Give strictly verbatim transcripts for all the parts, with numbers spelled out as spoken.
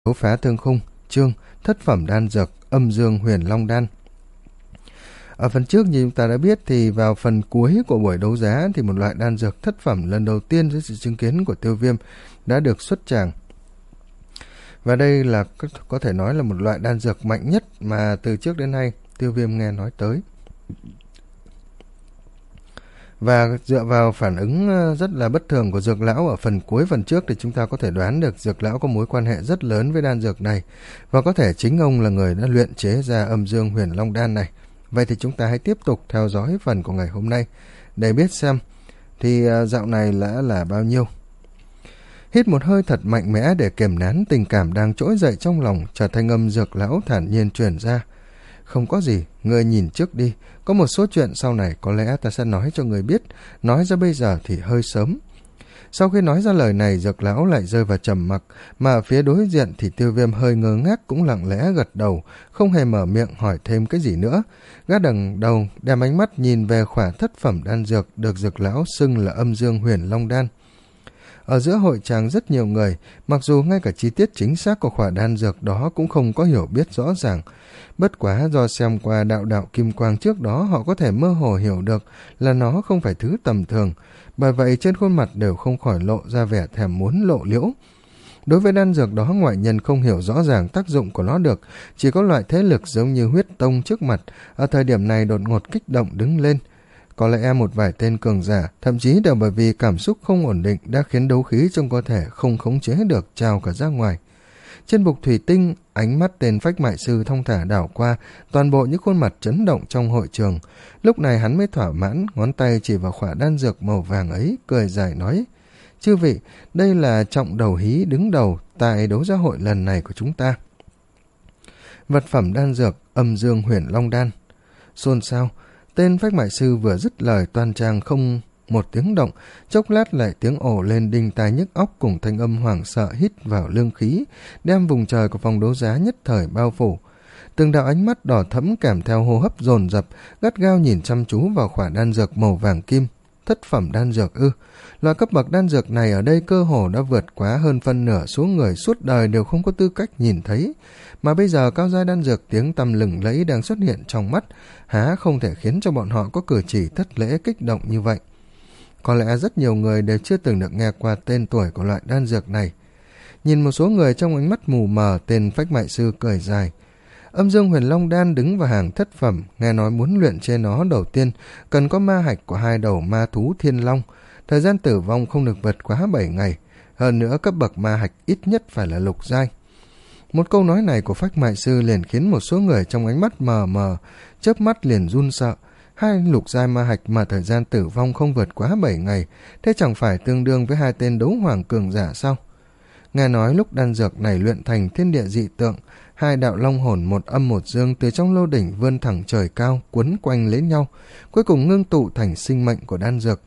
Đấu phá thương khung, chương thất phẩm đan dược âm dương huyền long đan. Ở phần trước như chúng ta đã biết thì vào phần cuối của buổi đấu giá thì một loại đan dược thất phẩm lần đầu tiên dưới sự chứng kiến của Tiêu Viêm đã được xuất tràng. Và đây là có thể nói là một loại đan dược mạnh nhất mà từ trước đến nay Tiêu Viêm nghe nói tới. Và dựa vào phản ứng rất là bất thường của Dược Lão ở phần cuối phần trước thì chúng ta có thể đoán được Dược Lão có mối quan hệ rất lớn với đan dược này, và có thể chính ông là người đã luyện chế ra âm dương huyền long đan này. Vậy thì chúng ta hãy tiếp tục theo dõi phần của ngày hôm nay để biết xem thì dạo này đã là bao nhiêu. Hít một hơi thật mạnh mẽ để kiềm nén tình cảm đang trỗi dậy trong lòng, chợt thanh âm Dược Lão thản nhiên truyền ra. Không có gì, ngươi nhìn trước đi, có một số chuyện sau này có lẽ ta sẽ nói cho ngươi biết, nói ra bây giờ thì hơi sớm. Sau khi nói ra lời này, Dược Lão lại rơi vào trầm mặc, mà ở phía đối diện thì Tiêu Viêm hơi ngơ ngác cũng lặng lẽ gật đầu, không hề mở miệng hỏi thêm cái gì nữa. Gã đằng đầu đem ánh mắt nhìn về khỏa thất phẩm đan dược được Dược Lão xưng là âm dương huyền long đan. Ở giữa hội tràng rất nhiều người, mặc dù ngay cả chi tiết chính xác của khỏa đan dược đó cũng không có hiểu biết rõ ràng. Bất quá do xem qua đạo đạo kim quang trước đó, họ có thể mơ hồ hiểu được là nó không phải thứ tầm thường, bởi vậy trên khuôn mặt đều không khỏi lộ ra vẻ thèm muốn lộ liễu. Đối với đan dược đó, ngoại nhân không hiểu rõ ràng tác dụng của nó được, chỉ có loại thế lực giống như huyết tông trước mặt ở thời điểm này đột ngột kích động đứng lên. Có lẽ một vài tên cường giả, thậm chí đều bởi vì cảm xúc không ổn định đã khiến đấu khí trong cơ thể không khống chế được trào cả ra ngoài. Trên bục thủy tinh, ánh mắt tên phách mại sư thong thả đảo qua toàn bộ những khuôn mặt chấn động trong hội trường. Lúc này hắn mới thỏa mãn, ngón tay chỉ vào khỏa đan dược màu vàng ấy, cười dài nói: Chư vị, đây là trọng đầu hí đứng đầu tại đấu giá hội lần này của chúng ta. Vật phẩm đan dược âm dương huyền long đan. Xôn xao, tên phách mại sư vừa dứt lời, toàn trang không một tiếng động, chốc lát lại tiếng ồ lên đinh tai nhức óc cùng thanh âm hoảng sợ hít vào lương khí, đem vùng trời của phòng đấu giá nhất thời bao phủ. Từng đạo ánh mắt đỏ thẫm kèm theo hô hấp dồn dập, gắt gao nhìn chăm chú vào khỏa đan dược màu vàng kim. Thất phẩm đan dược ư? Loại cấp bậc đan dược này ở đây cơ hồ đã vượt quá hơn phân nửa số người suốt đời đều không có tư cách nhìn thấy, mà bây giờ cao giai đan dược tiếng tăm lừng lẫy đang xuất hiện trong mắt, há không thể khiến cho bọn họ có cử chỉ thất lễ kích động như vậy. Có lẽ rất nhiều người đều chưa từng được nghe qua tên tuổi của loại đan dược này. Nhìn một số người trong ánh mắt mù mờ, tên phách mại sư cười dài. Âm dương huyền long đan đứng vào hàng thất phẩm, nghe nói muốn luyện chế nó đầu tiên cần có ma hạch của hai đầu ma thú thiên long, thời gian tử vong không được vượt quá bảy ngày, hơn nữa cấp bậc ma hạch ít nhất phải là lục giai. Một câu nói này của phách mại sư liền khiến một số người trong ánh mắt mờ mờ, chớp mắt liền run sợ. Hai lục giai ma hạch mà thời gian tử vong không vượt quá bảy ngày, thế chẳng phải tương đương với hai tên đấu hoàng cường giả sao? Nghe nói lúc đan dược này luyện thành thiên địa dị tượng, hai đạo long hồn một âm một dương từ trong lô đỉnh vươn thẳng trời cao, quấn quanh lấy nhau, cuối cùng ngưng tụ thành sinh mệnh của đan dược.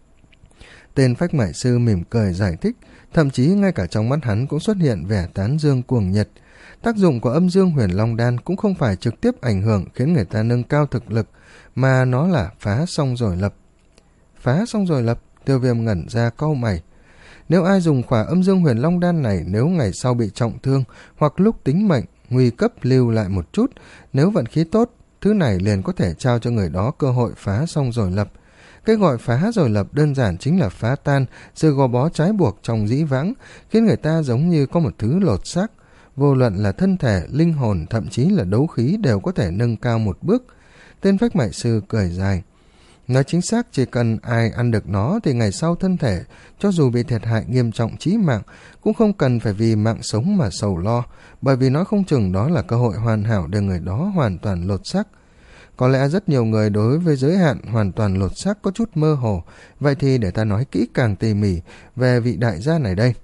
Tên phách mại sư mỉm cười giải thích, thậm chí ngay cả trong mắt hắn cũng xuất hiện vẻ tán dương cuồng nhiệt. Tác dụng của âm dương huyền long đan cũng không phải trực tiếp ảnh hưởng khiến người ta nâng cao thực lực, mà nó là phá xong rồi lập. Phá xong rồi lập? Tiêu Viêm ngẩn ra cau mày. Nếu ai dùng khỏa âm dương huyền long đan này, nếu ngày sau bị trọng thương hoặc lúc tính mệnh nguy cấp lưu lại một chút, nếu vận khí tốt, thứ này liền có thể trao cho người đó cơ hội phá xong rồi lập. Cái gọi phá rồi lập đơn giản chính là phá tan sự gò bó trái buộc trong dĩ vãng, khiến người ta giống như có một thứ lột xác. Vô luận là thân thể, linh hồn, thậm chí là đấu khí đều có thể nâng cao một bước. Tên phách mại sư cười dài. Nói chính xác, chỉ cần ai ăn được nó thì ngày sau thân thể, cho dù bị thiệt hại nghiêm trọng chí mạng, cũng không cần phải vì mạng sống mà sầu lo, bởi vì nói không chừng đó là cơ hội hoàn hảo để người đó hoàn toàn lột xác. Có lẽ rất nhiều người đối với giới hạn hoàn toàn lột xác có chút mơ hồ, vậy thì để ta nói kỹ càng tỉ mỉ về vị đại gia này đây.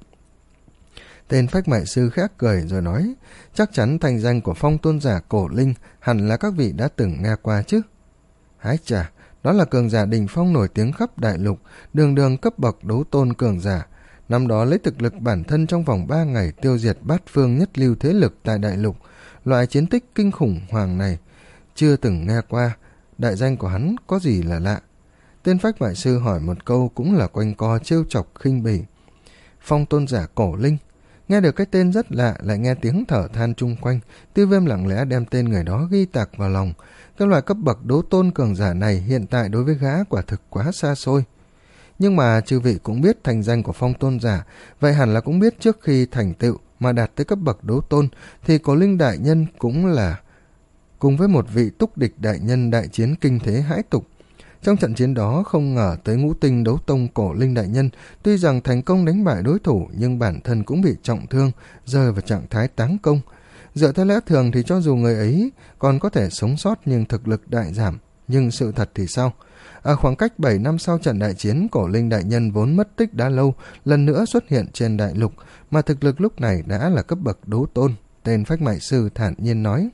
Tên phách mại sư khác cười rồi nói, chắc chắn thành danh của phong tôn giả cổ linh hẳn là các vị đã từng nghe qua chứ. Hái chà, đó là cường giả đỉnh phong nổi tiếng khắp đại lục, đường đường cấp bậc đấu tôn cường giả. Năm đó lấy thực lực bản thân trong vòng ba ngày tiêu diệt bát phương nhất lưu thế lực tại đại lục. Loại chiến tích kinh khủng hoàng này chưa từng nghe qua, đại danh của hắn có gì là lạ? Tên phách mại sư hỏi một câu cũng là quanh co trêu chọc khinh bỉ. Phong tôn giả cổ linh, Nghe được cái tên rất lạ, lại nghe tiếng thở than chung quanh, Tiêu Viêm lặng lẽ đem tên người đó ghi tạc vào lòng. Cái loại cấp bậc đấu tôn cường giả này hiện tại đối với gã quả thực quá xa xôi. Nhưng mà chư vị cũng biết thành danh của Phong tôn giả, vậy hẳn là cũng biết trước khi thành tựu mà đạt tới cấp bậc đấu tôn thì Cổ Linh đại nhân cũng là cùng với một vị túc địch đại nhân đại chiến kinh thế hãi tục. Trong trận chiến đó không ngờ tới ngũ tinh đấu tông Cổ Linh đại nhân tuy rằng thành công đánh bại đối thủ nhưng bản thân cũng bị trọng thương, rơi vào trạng thái táng công. Dựa theo lẽ thường thì cho dù người ấy còn có thể sống sót nhưng thực lực đại giảm, nhưng sự thật thì sao? Ở khoảng cách bảy năm sau trận đại chiến, Cổ Linh đại nhân vốn mất tích đã lâu lần nữa xuất hiện trên đại lục, mà thực lực lúc này đã là cấp bậc đấu tôn. Tên Phách Mại Sư thản nhiên nói.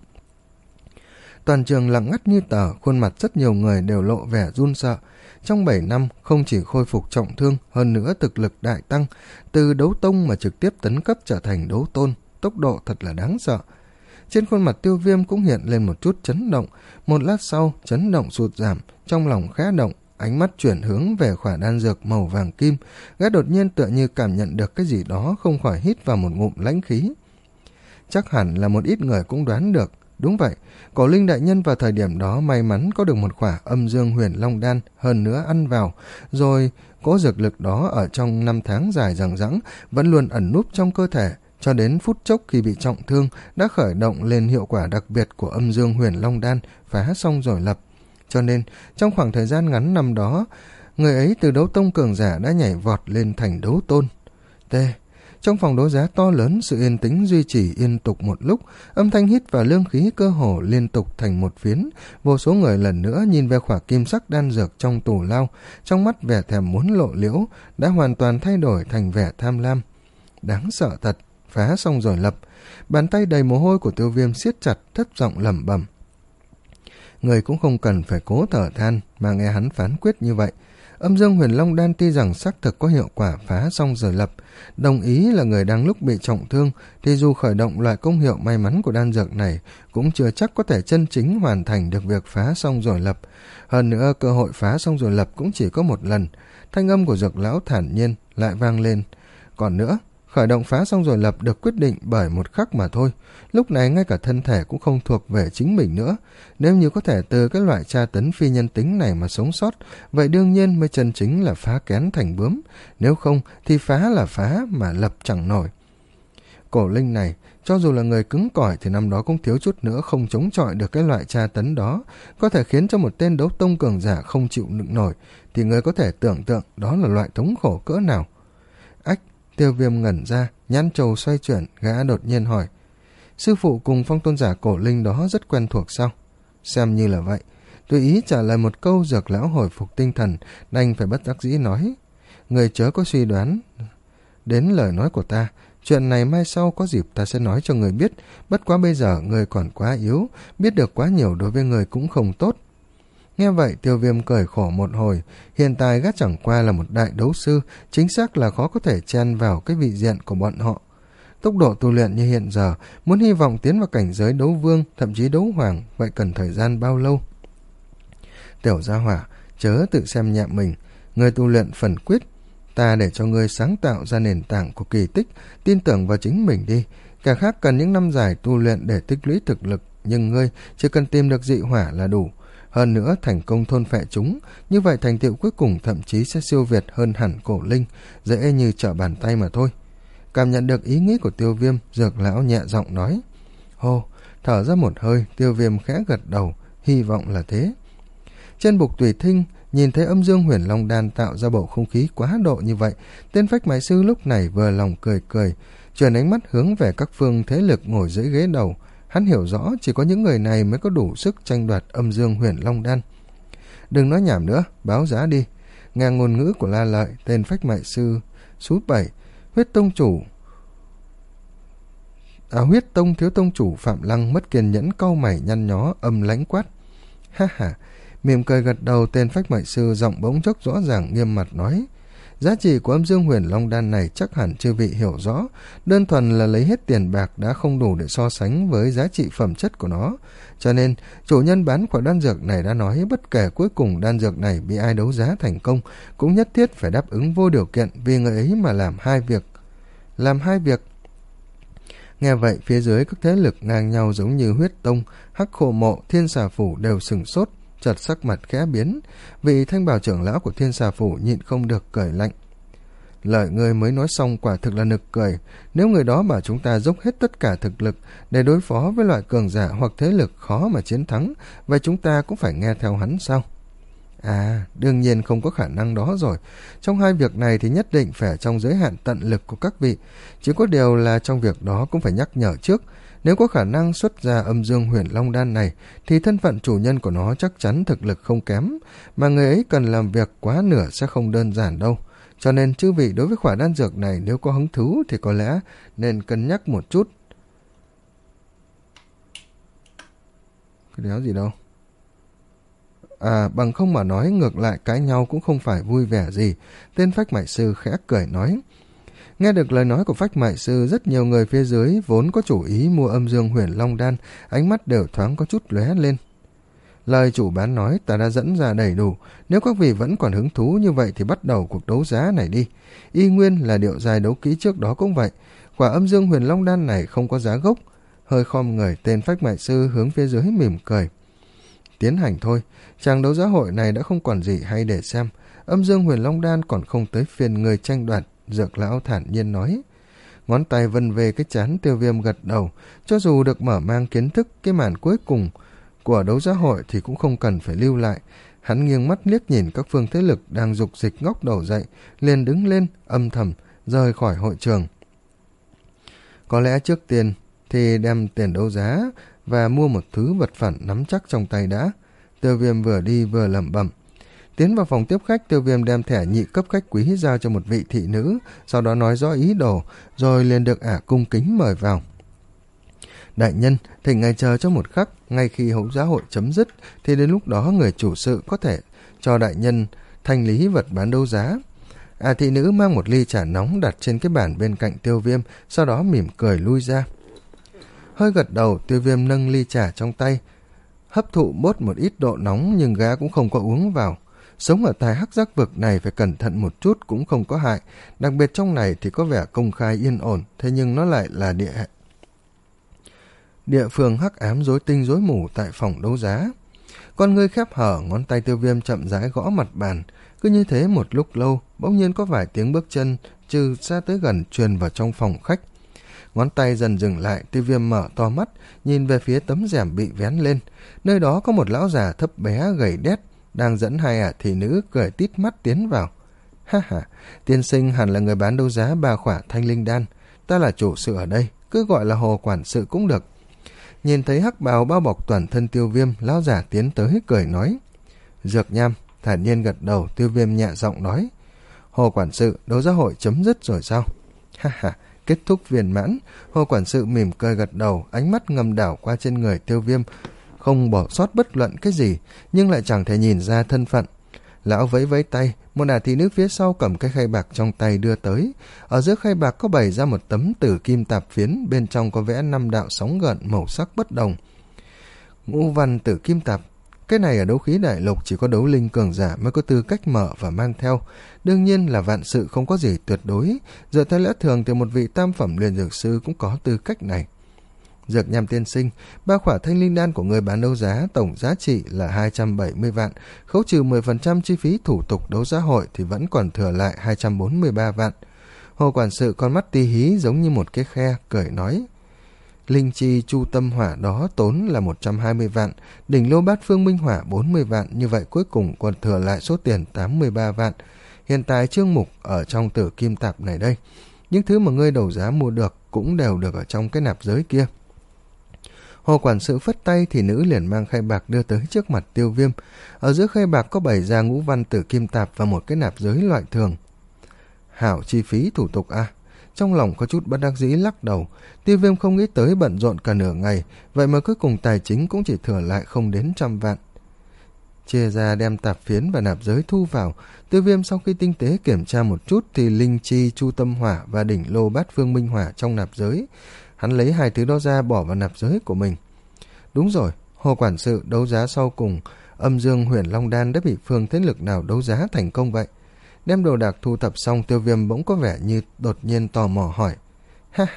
Toàn trường lặng ngắt như tờ, khuôn mặt rất nhiều người đều lộ vẻ run sợ. Trong bảy năm không chỉ khôi phục trọng thương, hơn nữa thực lực đại tăng, từ đấu tông mà trực tiếp tấn cấp trở thành đấu tôn, tốc độ thật là đáng sợ. Trên khuôn mặt Tiêu Viêm cũng hiện lên một chút chấn động, một lát sau chấn động sụt giảm, trong lòng khẽ động, ánh mắt chuyển hướng về khỏa đan dược màu vàng kim, gã đột nhiên tựa như cảm nhận được cái gì đó, không khỏi hít vào một ngụm lãnh khí. Chắc hẳn là một ít người cũng đoán được. Đúng vậy, Cổ Linh đại nhân vào thời điểm đó may mắn có được một khỏa âm dương huyền long đan, hơn nữa ăn vào, rồi cỗ dược lực đó ở trong năm tháng dài dằng dẵng vẫn luôn ẩn núp trong cơ thể, cho đến phút chốc khi bị trọng thương đã khởi động lên hiệu quả đặc biệt của âm dương huyền long đan, phá xong rồi lập. Cho nên trong khoảng thời gian ngắn năm đó, người ấy từ đấu tông cường giả đã nhảy vọt lên thành đấu tôn. T. Trong phòng đấu giá to lớn, sự yên tĩnh duy trì yên tục một lúc, âm thanh hít và lương khí cơ hồ liên tục thành một phiến. Vô số người lần nữa nhìn về khỏa kim sắc đan dược trong tủ lao, trong mắt vẻ thèm muốn lộ liễu đã hoàn toàn thay đổi thành vẻ tham lam. Đáng sợ thật, phá xong rồi lập. Bàn tay đầy mồ hôi của Tiêu Viêm siết chặt, thấp giọng lẩm bẩm. Người cũng không cần phải cố thở than mà nghe hắn phán quyết như vậy. Âm dương huyền long đan tuy rằng xác thực có hiệu quả phá xong rồi lập, đồng ý là người đang lúc bị trọng thương thì dù khởi động loại công hiệu may mắn của đan dược này cũng chưa chắc có thể chân chính hoàn thành được việc phá xong rồi lập. Hơn nữa cơ hội phá xong rồi lập cũng chỉ có một lần. Thanh âm của Dược lão thản nhiên lại vang lên. Còn nữa, khởi động phá xong rồi lập được quyết định bởi một khắc mà thôi. Lúc này ngay cả thân thể cũng không thuộc về chính mình nữa. Nếu như có thể từ cái loại tra tấn phi nhân tính này mà sống sót, vậy đương nhiên mới chân chính là phá kén thành bướm. Nếu không thì phá là phá mà lập chẳng nổi. Cổ Linh này, cho dù là người cứng cỏi thì năm đó cũng thiếu chút nữa không chống chọi được cái loại tra tấn đó. Có thể khiến cho một tên đấu tông cường giả không chịu đựng nổi, thì người có thể tưởng tượng đó là loại thống khổ cỡ nào. Ách! Tiêu Viêm ngẩn ra, nhãn trầu xoay chuyển, gã đột nhiên hỏi. Sư phụ cùng Phong tôn giả Cổ Linh đó rất quen thuộc sao? Xem như là vậy. Tùy ý trả lời một câu, Dược lão hồi phục tinh thần, đành phải bất đắc dĩ nói. Người chớ có suy đoán đến lời nói của ta. Chuyện này mai sau có dịp ta sẽ nói cho người biết. Bất quá bây giờ người còn quá yếu, biết được quá nhiều đối với người cũng không tốt. Nghe vậy Tiêu Viêm cười khổ một hồi. Hiện tại gã chẳng qua là một đại đấu sư, chính xác là khó có thể chen vào cái vị diện của bọn họ. Tốc độ tu luyện như hiện giờ, muốn hy vọng tiến vào cảnh giới đấu vương, thậm chí đấu hoàng, vậy cần thời gian bao lâu? Tiểu gia hỏa, chớ tự xem nhẹ mình. Người tu luyện phần quyết, ta để cho ngươi sáng tạo ra nền tảng của kỳ tích, tin tưởng vào chính mình đi. Kẻ khác cần những năm dài tu luyện để tích lũy thực lực, nhưng ngươi chỉ cần tìm được dị hỏa là đủ. Hơn nữa thành công thôn phệ chúng, như vậy thành tựu cuối cùng thậm chí sẽ siêu việt hơn hẳn Cổ Linh, dễ như trở bàn tay mà thôi. Cảm nhận được ý nghĩ của Tiêu Viêm, Dược lão nhẹ giọng nói. Hô, thở ra một hơi, Tiêu Viêm khẽ gật đầu, hy vọng là thế. Trên bục tùy thinh, nhìn thấy âm dương huyền long đan tạo ra bầu không khí quá độ như vậy, tên Phách Mại Sư lúc này vừa lòng cười cười, chuyển ánh mắt hướng về các phương thế lực ngồi dưới ghế đầu. Hắn hiểu rõ chỉ có những người này mới có đủ sức tranh đoạt âm dương huyền long đan. Đừng nói nhảm nữa, báo giá đi. Nghe ngôn ngữ của La Lợi, tên Phách Mại Sư số bảy, huyết tông chủ à, huyết tông thiếu tông chủ Phạm Lăng mất kiên nhẫn cau mày nhăn nhó, âm lãnh quát. Ha ha, mỉm cười gật đầu, tên Phách Mại Sư giọng bỗng chốc rõ ràng nghiêm mặt nói. Giá trị của âm dương huyền long đan này chắc hẳn chư vị hiểu rõ, đơn thuần là lấy hết tiền bạc đã không đủ để so sánh với giá trị phẩm chất của nó. Cho nên, chủ nhân bán quả đan dược này đã nói bất kể cuối cùng đan dược này bị ai đấu giá thành công, cũng nhất thiết phải đáp ứng vô điều kiện vì người ấy mà làm hai việc. Làm hai việc? Nghe vậy, phía dưới các thế lực ngang nhau giống như Huyết Tông, Hắc Khổ Mộ, Thiên Xà Phủ đều sừng sốt, chợt sắc mặt khẽ biến. Vị thanh bào trưởng lão của Thiên Xà Phủ nhịn không được cười lạnh. Lời ngươi mới nói xong quả thực là nực cười. Nếu người đó bảo chúng ta dốc hết tất cả thực lực để đối phó với loại cường giả hoặc thế lực khó mà chiến thắng, vậy chúng ta cũng phải nghe theo hắn sao? À, đương nhiên không có khả năng đó rồi. Trong hai việc này thì nhất định phải trong giới hạn tận lực của các vị. Chỉ có điều là trong việc đó cũng phải nhắc nhở trước. Nếu có khả năng xuất ra âm dương huyền long đan này, thì thân phận chủ nhân của nó chắc chắn thực lực không kém, mà người ấy cần làm việc quá nửa sẽ không đơn giản đâu. Cho nên chư vị đối với khỏa đan dược này nếu có hứng thú thì có lẽ nên cân nhắc một chút. Cái đéo gì đâu. À, bằng không mà nói, ngược lại cãi nhau cũng không phải vui vẻ gì. Tên Phách Mại Sư khẽ cười nói. Nghe được lời nói của Phách Mại Sư, rất nhiều người phía dưới vốn có chủ ý mua âm dương huyền long đan, ánh mắt đều thoáng có chút lóe lên. Lời chủ bán nói ta đã dẫn ra đầy đủ, nếu các vị vẫn còn hứng thú như vậy thì bắt đầu cuộc đấu giá này đi. Y nguyên là điệu dài đấu kỹ trước đó cũng vậy, quả âm dương huyền long đan này không có giá gốc. Hơi khom người, tên Phách Mại Sư hướng phía dưới mỉm cười. Tiến hành thôi, chàng đấu giá hội này đã không còn gì hay để xem, âm dương huyền long đan còn không tới phiên người tranh đoạt. Dược lão thản nhiên nói. Ngón tay vân về cái trán Tiêu Viêm gật đầu, cho dù được mở mang kiến thức cái màn cuối cùng của đấu giá hội thì cũng không cần phải lưu lại. Hắn nghiêng mắt liếc nhìn các phương thế lực đang dục dịch ngóc đầu dậy, liền đứng lên âm thầm rời khỏi hội trường. Có lẽ trước tiên thì đem tiền đấu giá và mua một thứ vật phẩm nắm chắc trong tay đã. Tiêu Viêm vừa đi vừa lẩm bẩm. Tiến vào phòng tiếp khách, Tiêu Viêm đem thẻ nhị cấp khách quý giao cho một vị thị nữ, sau đó nói rõ ý đồ, rồi liền được ả cung kính mời vào. Đại nhân, thỉnh ngài chờ cho một khắc, ngay khi đấu giá hội chấm dứt, thì đến lúc đó người chủ sự có thể cho đại nhân thanh lý vật bán đấu giá. À, thị nữ mang một ly trà nóng đặt trên cái bàn bên cạnh Tiêu Viêm, sau đó mỉm cười lui ra. Hơi gật đầu, Tiêu Viêm nâng ly trà trong tay, hấp thụ bớt một ít độ nóng nhưng gã cũng không có uống vào. Sống ở tài hắc giác vực này phải cẩn thận một chút cũng không có hại, đặc biệt trong này thì có vẻ công khai yên ổn, thế nhưng nó lại là địa địa phương hắc ám rối tinh rối mù tại phòng đấu giá. Con ngươi khép hở, ngón tay Tiêu Viêm chậm rãi gõ mặt bàn, cứ như thế một lúc lâu, bỗng nhiên có vài tiếng bước chân từ xa tới gần truyền vào trong phòng khách. Ngón tay dần dừng lại, Tiêu Viêm mở to mắt, nhìn về phía tấm rèm bị vén lên, nơi đó có một lão già thấp bé gầy đét đang dẫn hai ả thị nữ cười tít mắt tiến vào. Ha ha, tiên sinh hẳn là người bán đấu giá ba khỏa thanh linh đan, ta là chủ sự ở đây, cứ gọi là Hồ quản sự cũng được. Nhìn thấy hắc bào bao bọc toàn thân Tiêu Viêm, lão giả tiến tới cười nói. Dược Nham thản nhiên gật đầu. Tiêu Viêm nhẹ giọng nói. Hồ quản sự, đấu giá hội chấm dứt rồi sao? Ha ha, kết thúc viên mãn. Hồ quản sự mỉm cười gật đầu, ánh mắt ngầm đảo qua trên người Tiêu Viêm, không bỏ sót bất luận cái gì, nhưng lại chẳng thể nhìn ra thân phận. Lão vẫy vẫy tay, một ả thị nữ phía sau cầm cái khay bạc trong tay đưa tới. Ở giữa khay bạc có bày ra một tấm tử kim tạp phiến, bên trong có vẽ năm đạo sóng gợn màu sắc bất đồng. Ngũ văn tử kim tạp, cái này ở đấu khí đại lục chỉ có đấu linh cường giả mới có tư cách mở và mang theo. Đương nhiên là vạn sự không có gì tuyệt đối, dựa theo lẽ thường thì một vị tam phẩm liền dược sư cũng có tư cách này. Dược Nham tiên sinh, ba khỏa thanh linh đan của người bán đấu giá tổng giá trị là hai trăm bảy mươi vạn, khấu trừ mười phần trăm chi phí thủ tục đấu giá hội thì vẫn còn thừa lại hai trăm bốn mươi ba vạn. Hồ quản sự con mắt ti hí giống như một cái khe, cười nói. Linh chi chu tâm hỏa đó tốn là một trăm hai mươi vạn, đỉnh lô bát phương minh hỏa bốn mươi vạn, như vậy cuối cùng còn thừa lại số tiền tám mươi ba vạn. Hiện tại chương mục ở trong tử kim tạp này đây, những thứ mà ngươi đấu giá mua được cũng đều được ở trong cái nạp giới kia. Hồ quản sự phất tay thì nữ liền mang khay bạc đưa tới trước mặt Tiêu Viêm. Ở giữa khay bạc có bày ra ngũ văn tử kim tạp và một cái nạp giới loại thường. Hảo chi phí thủ tục à? Trong lòng có chút bất đắc dĩ lắc đầu. Tiêu Viêm không nghĩ tới bận rộn cả nửa ngày, vậy mà cuối cùng tài chính cũng chỉ thừa lại không đến trăm vạn. Chia ra đem tạp phiến và nạp giới thu vào. Tiêu Viêm sau khi tinh tế kiểm tra một chút thì linh chi chu tâm hỏa và đỉnh lô bát phương minh hỏa trong nạp giới. Hắn lấy hai thứ đó ra bỏ vào nạp giới của mình. Đúng rồi, Hồ quản sự, đấu giá sau cùng âm dương huyền long đan đã bị phương thế lực nào đấu giá thành công vậy? Đem đồ đạc thu thập xong, Tiêu Viêm bỗng có vẻ như đột nhiên tò mò hỏi. Ha ha,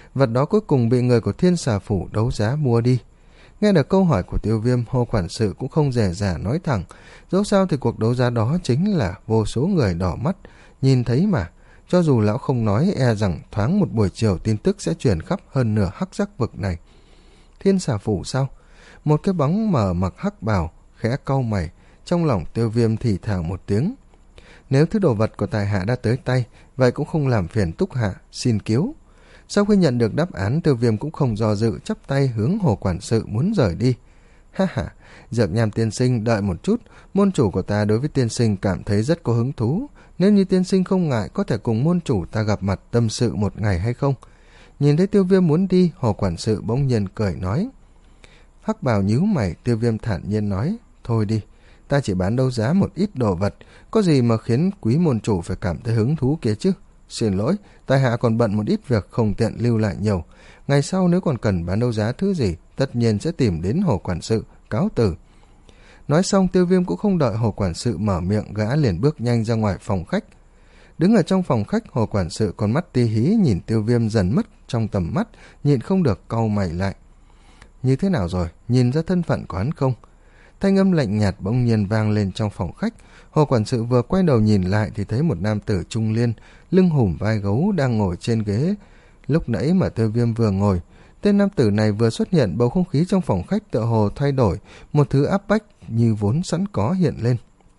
vật đó cuối cùng bị người của Thiên Xà Phủ đấu giá mua đi. Nghe được câu hỏi của Tiêu Viêm, Hồ quản sự cũng không dè dả nói thẳng, dẫu sao thì cuộc đấu giá đó chính là vô số người đỏ mắt nhìn thấy mà, cho dù lão không nói e rằng thoáng một buổi chiều tin tức sẽ truyền khắp hơn nửa hắc giác vực này. Thiên Xà Phủ sao? Một cái bóng mờ mặc hắc bào khẽ cau mày, trong lòng Tiêu Viêm thì thào một tiếng. Nếu thứ đồ vật của tài hạ đã tới tay, vậy cũng không làm phiền Túc Hạ, xin cứu. Sau khi nhận được đáp án, Tiêu Viêm cũng không do dự, chắp tay hướng Hồ quản sự muốn rời đi. Ha ha, Dược Nham tiên sinh, đợi một chút, môn chủ của ta đối với tiên sinh cảm thấy rất có hứng thú. Nếu như tiên sinh không ngại, có thể cùng môn chủ ta gặp mặt tâm sự một ngày hay không? Nhìn thấy Tiêu Viêm muốn đi, Hồ quản sự bỗng nhiên cười nói. Hắc bào nhíu mày, Tiêu Viêm thản nhiên nói, thôi đi, ta chỉ bán đấu giá một ít đồ vật, có gì mà khiến quý môn chủ phải cảm thấy hứng thú kia chứ. Xin lỗi, tại hạ còn bận một ít việc không tiện lưu lại nhiều. Ngày sau nếu còn cần bán đấu giá thứ gì, tất nhiên sẽ tìm đến Hồ quản sự, cáo từ. Nói xong, Tiêu Viêm cũng không đợi Hồ quản sự mở miệng, gã liền bước nhanh ra ngoài phòng khách. Đứng ở trong phòng khách, Hồ quản sự con mắt ti hí nhìn Tiêu Viêm dần mất trong tầm mắt, nhịn không được cau mày lại. Như thế nào rồi, nhìn ra thân phận của hắn không? Thanh âm lạnh nhạt bỗng nhiên vang lên trong phòng khách. Hồ quản sự vừa quay đầu nhìn lại thì thấy một nam tử trung niên, lưng hùm vai gấu đang ngồi trên ghế lúc nãy mà Tiêu Viêm vừa ngồi. Tên nam tử này vừa xuất hiện, bầu không khí trong phòng khách tựa hồ thay đổi, một thứ áp bách như vốn sẵn có hiện lên.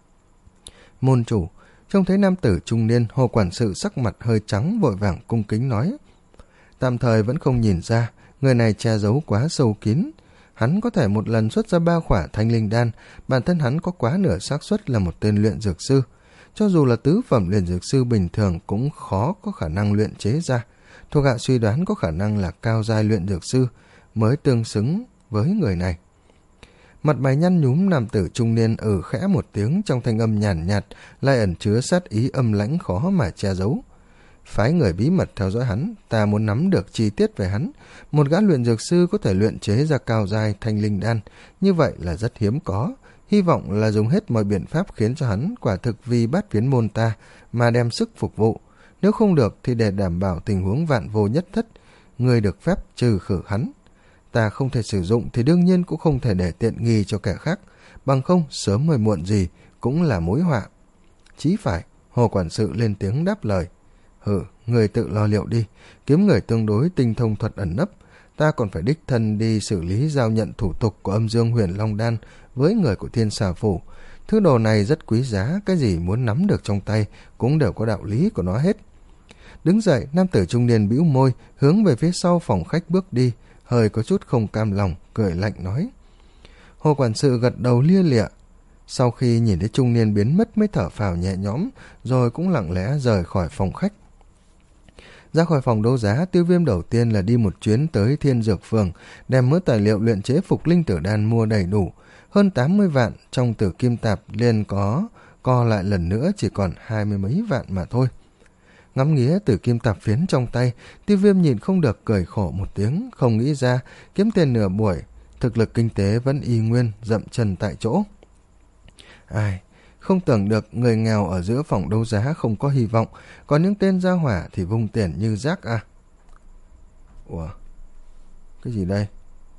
Môn chủ, trông thấy nam tử trung niên, Hồ quản sự sắc mặt hơi trắng, vội vàng cung kính nói. Tạm thời vẫn không nhìn ra, người này che giấu quá sâu kín. Hắn có thể một lần xuất ra ba khỏa thanh linh đan, bản thân hắn có quá nửa xác suất là một tên luyện dược sư. Cho dù là tứ phẩm luyện dược sư bình thường cũng khó có khả năng luyện chế ra. Thuộc hạ suy đoán có khả năng là cao giai luyện dược sư mới tương xứng với người này. Mặt mày nhăn nhúm, nam tử trung niên ừ khẽ một tiếng, trong thanh âm nhàn nhạt, nhạt lại ẩn chứa sát ý âm lãnh khó mà che giấu. Phái người bí mật theo dõi hắn, ta muốn nắm được chi tiết về hắn. Một gã luyện dược sư có thể luyện chế ra cao giai thanh linh đan, như vậy là rất hiếm có. Hy vọng là dùng hết mọi biện pháp khiến cho hắn quả thực vì bát viễn môn ta mà đem sức phục vụ. Nếu không được thì để đảm bảo tình huống vạn vô nhất thất, người được phép trừ khử hắn. Ta không thể sử dụng thì đương nhiên cũng không thể để tiện nghi cho kẻ khác, bằng không sớm hay muộn gì cũng là mối họa. Chí phải, Hồ quản sự lên tiếng đáp lời. Hừ, người tự lo liệu đi, kiếm người tương đối tinh thông thuật ẩn nấp. Ta còn phải đích thân đi xử lý giao nhận thủ tục của âm dương huyền long đan với người của Thiên Xà Phủ. Thứ đồ này rất quý giá, cái gì muốn nắm được trong tay cũng đều có đạo lý của nó hết. Đứng dậy, nam tử trung niên bĩu môi, hướng về phía sau phòng khách bước đi, hơi có chút không cam lòng, cười lạnh nói. Hồ quản sự gật đầu lia lịa. Sau khi nhìn thấy trung niên biến mất mới thở phào nhẹ nhõm, rồi cũng lặng lẽ rời khỏi phòng khách. Ra khỏi phòng đấu giá, Tiêu Viêm đầu tiên là đi một chuyến tới Thiên Dược Phường, đem mớ tài liệu luyện chế phục linh tử đan mua đầy đủ. Hơn tám mươi vạn trong tử kim tạp liền có, co lại lần nữa chỉ còn hai mươi mấy vạn mà thôi. Ngắm nghía tử kim tạp phiến trong tay, Tiêu Viêm nhìn không được cười khổ một tiếng, không nghĩ ra kiếm tiền nửa buổi, thực lực kinh tế vẫn y nguyên, dậm chân tại chỗ. Ai, không tưởng được người nghèo ở giữa phòng đấu giá không có hy vọng, còn những tên gia hỏa thì vung tiền như rác à. Ủa, cái gì đây?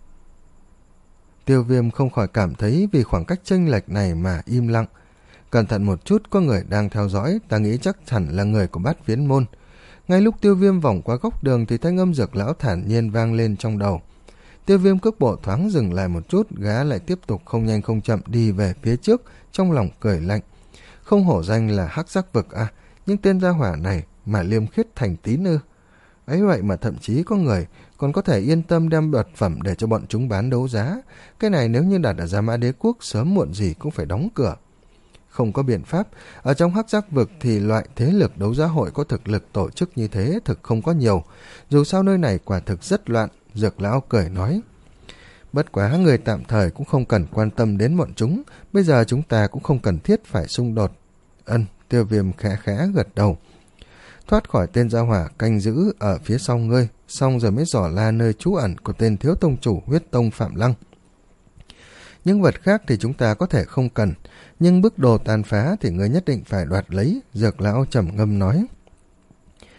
Tiêu Viêm không khỏi cảm thấy vì khoảng cách chênh lệch này mà im lặng. Cẩn thận một chút, có người đang theo dõi, ta nghĩ chắc hẳn là người của Bát Viễn Môn. Ngay lúc Tiêu Viêm vòng qua góc đường thì thanh âm Dược lão thản nhiên vang lên trong đầu. Tiêu Viêm cước bộ thoáng dừng lại một chút, gã lại tiếp tục không nhanh không chậm đi về phía trước, trong lòng cười lạnh. Không hổ danh là hắc giác vực à, nhưng tên gia hỏa này mà liêm khiết thành tín ư? Ấy vậy mà thậm chí có người còn có thể yên tâm đem vật phẩm để cho bọn chúng bán đấu giá. Cái này nếu như đặt ở Gia Mã Đế Quốc, sớm muộn gì cũng phải đóng cửa. Không có biện pháp, ở trong hắc giác vực thì loại thế lực đấu giá hội có thực lực tổ chức như thế thực không có nhiều. Dù sao nơi này quả thực rất loạn, Dược lão cười nói. Bất quá người tạm thời cũng không cần quan tâm đến bọn chúng, bây giờ chúng ta cũng không cần thiết phải xung đột. Ân, Tiêu Viêm khẽ khẽ gật đầu. Thoát khỏi tên gia hỏa canh giữ ở phía sau ngươi, xong rồi mới dò la nơi trú ẩn của tên thiếu tông chủ huyết tông Phạm Lăng. Những vật khác thì chúng ta có thể không cần, nhưng bức đồ tàn phá thì ngươi nhất định phải đoạt lấy, Dược lão trầm ngâm nói.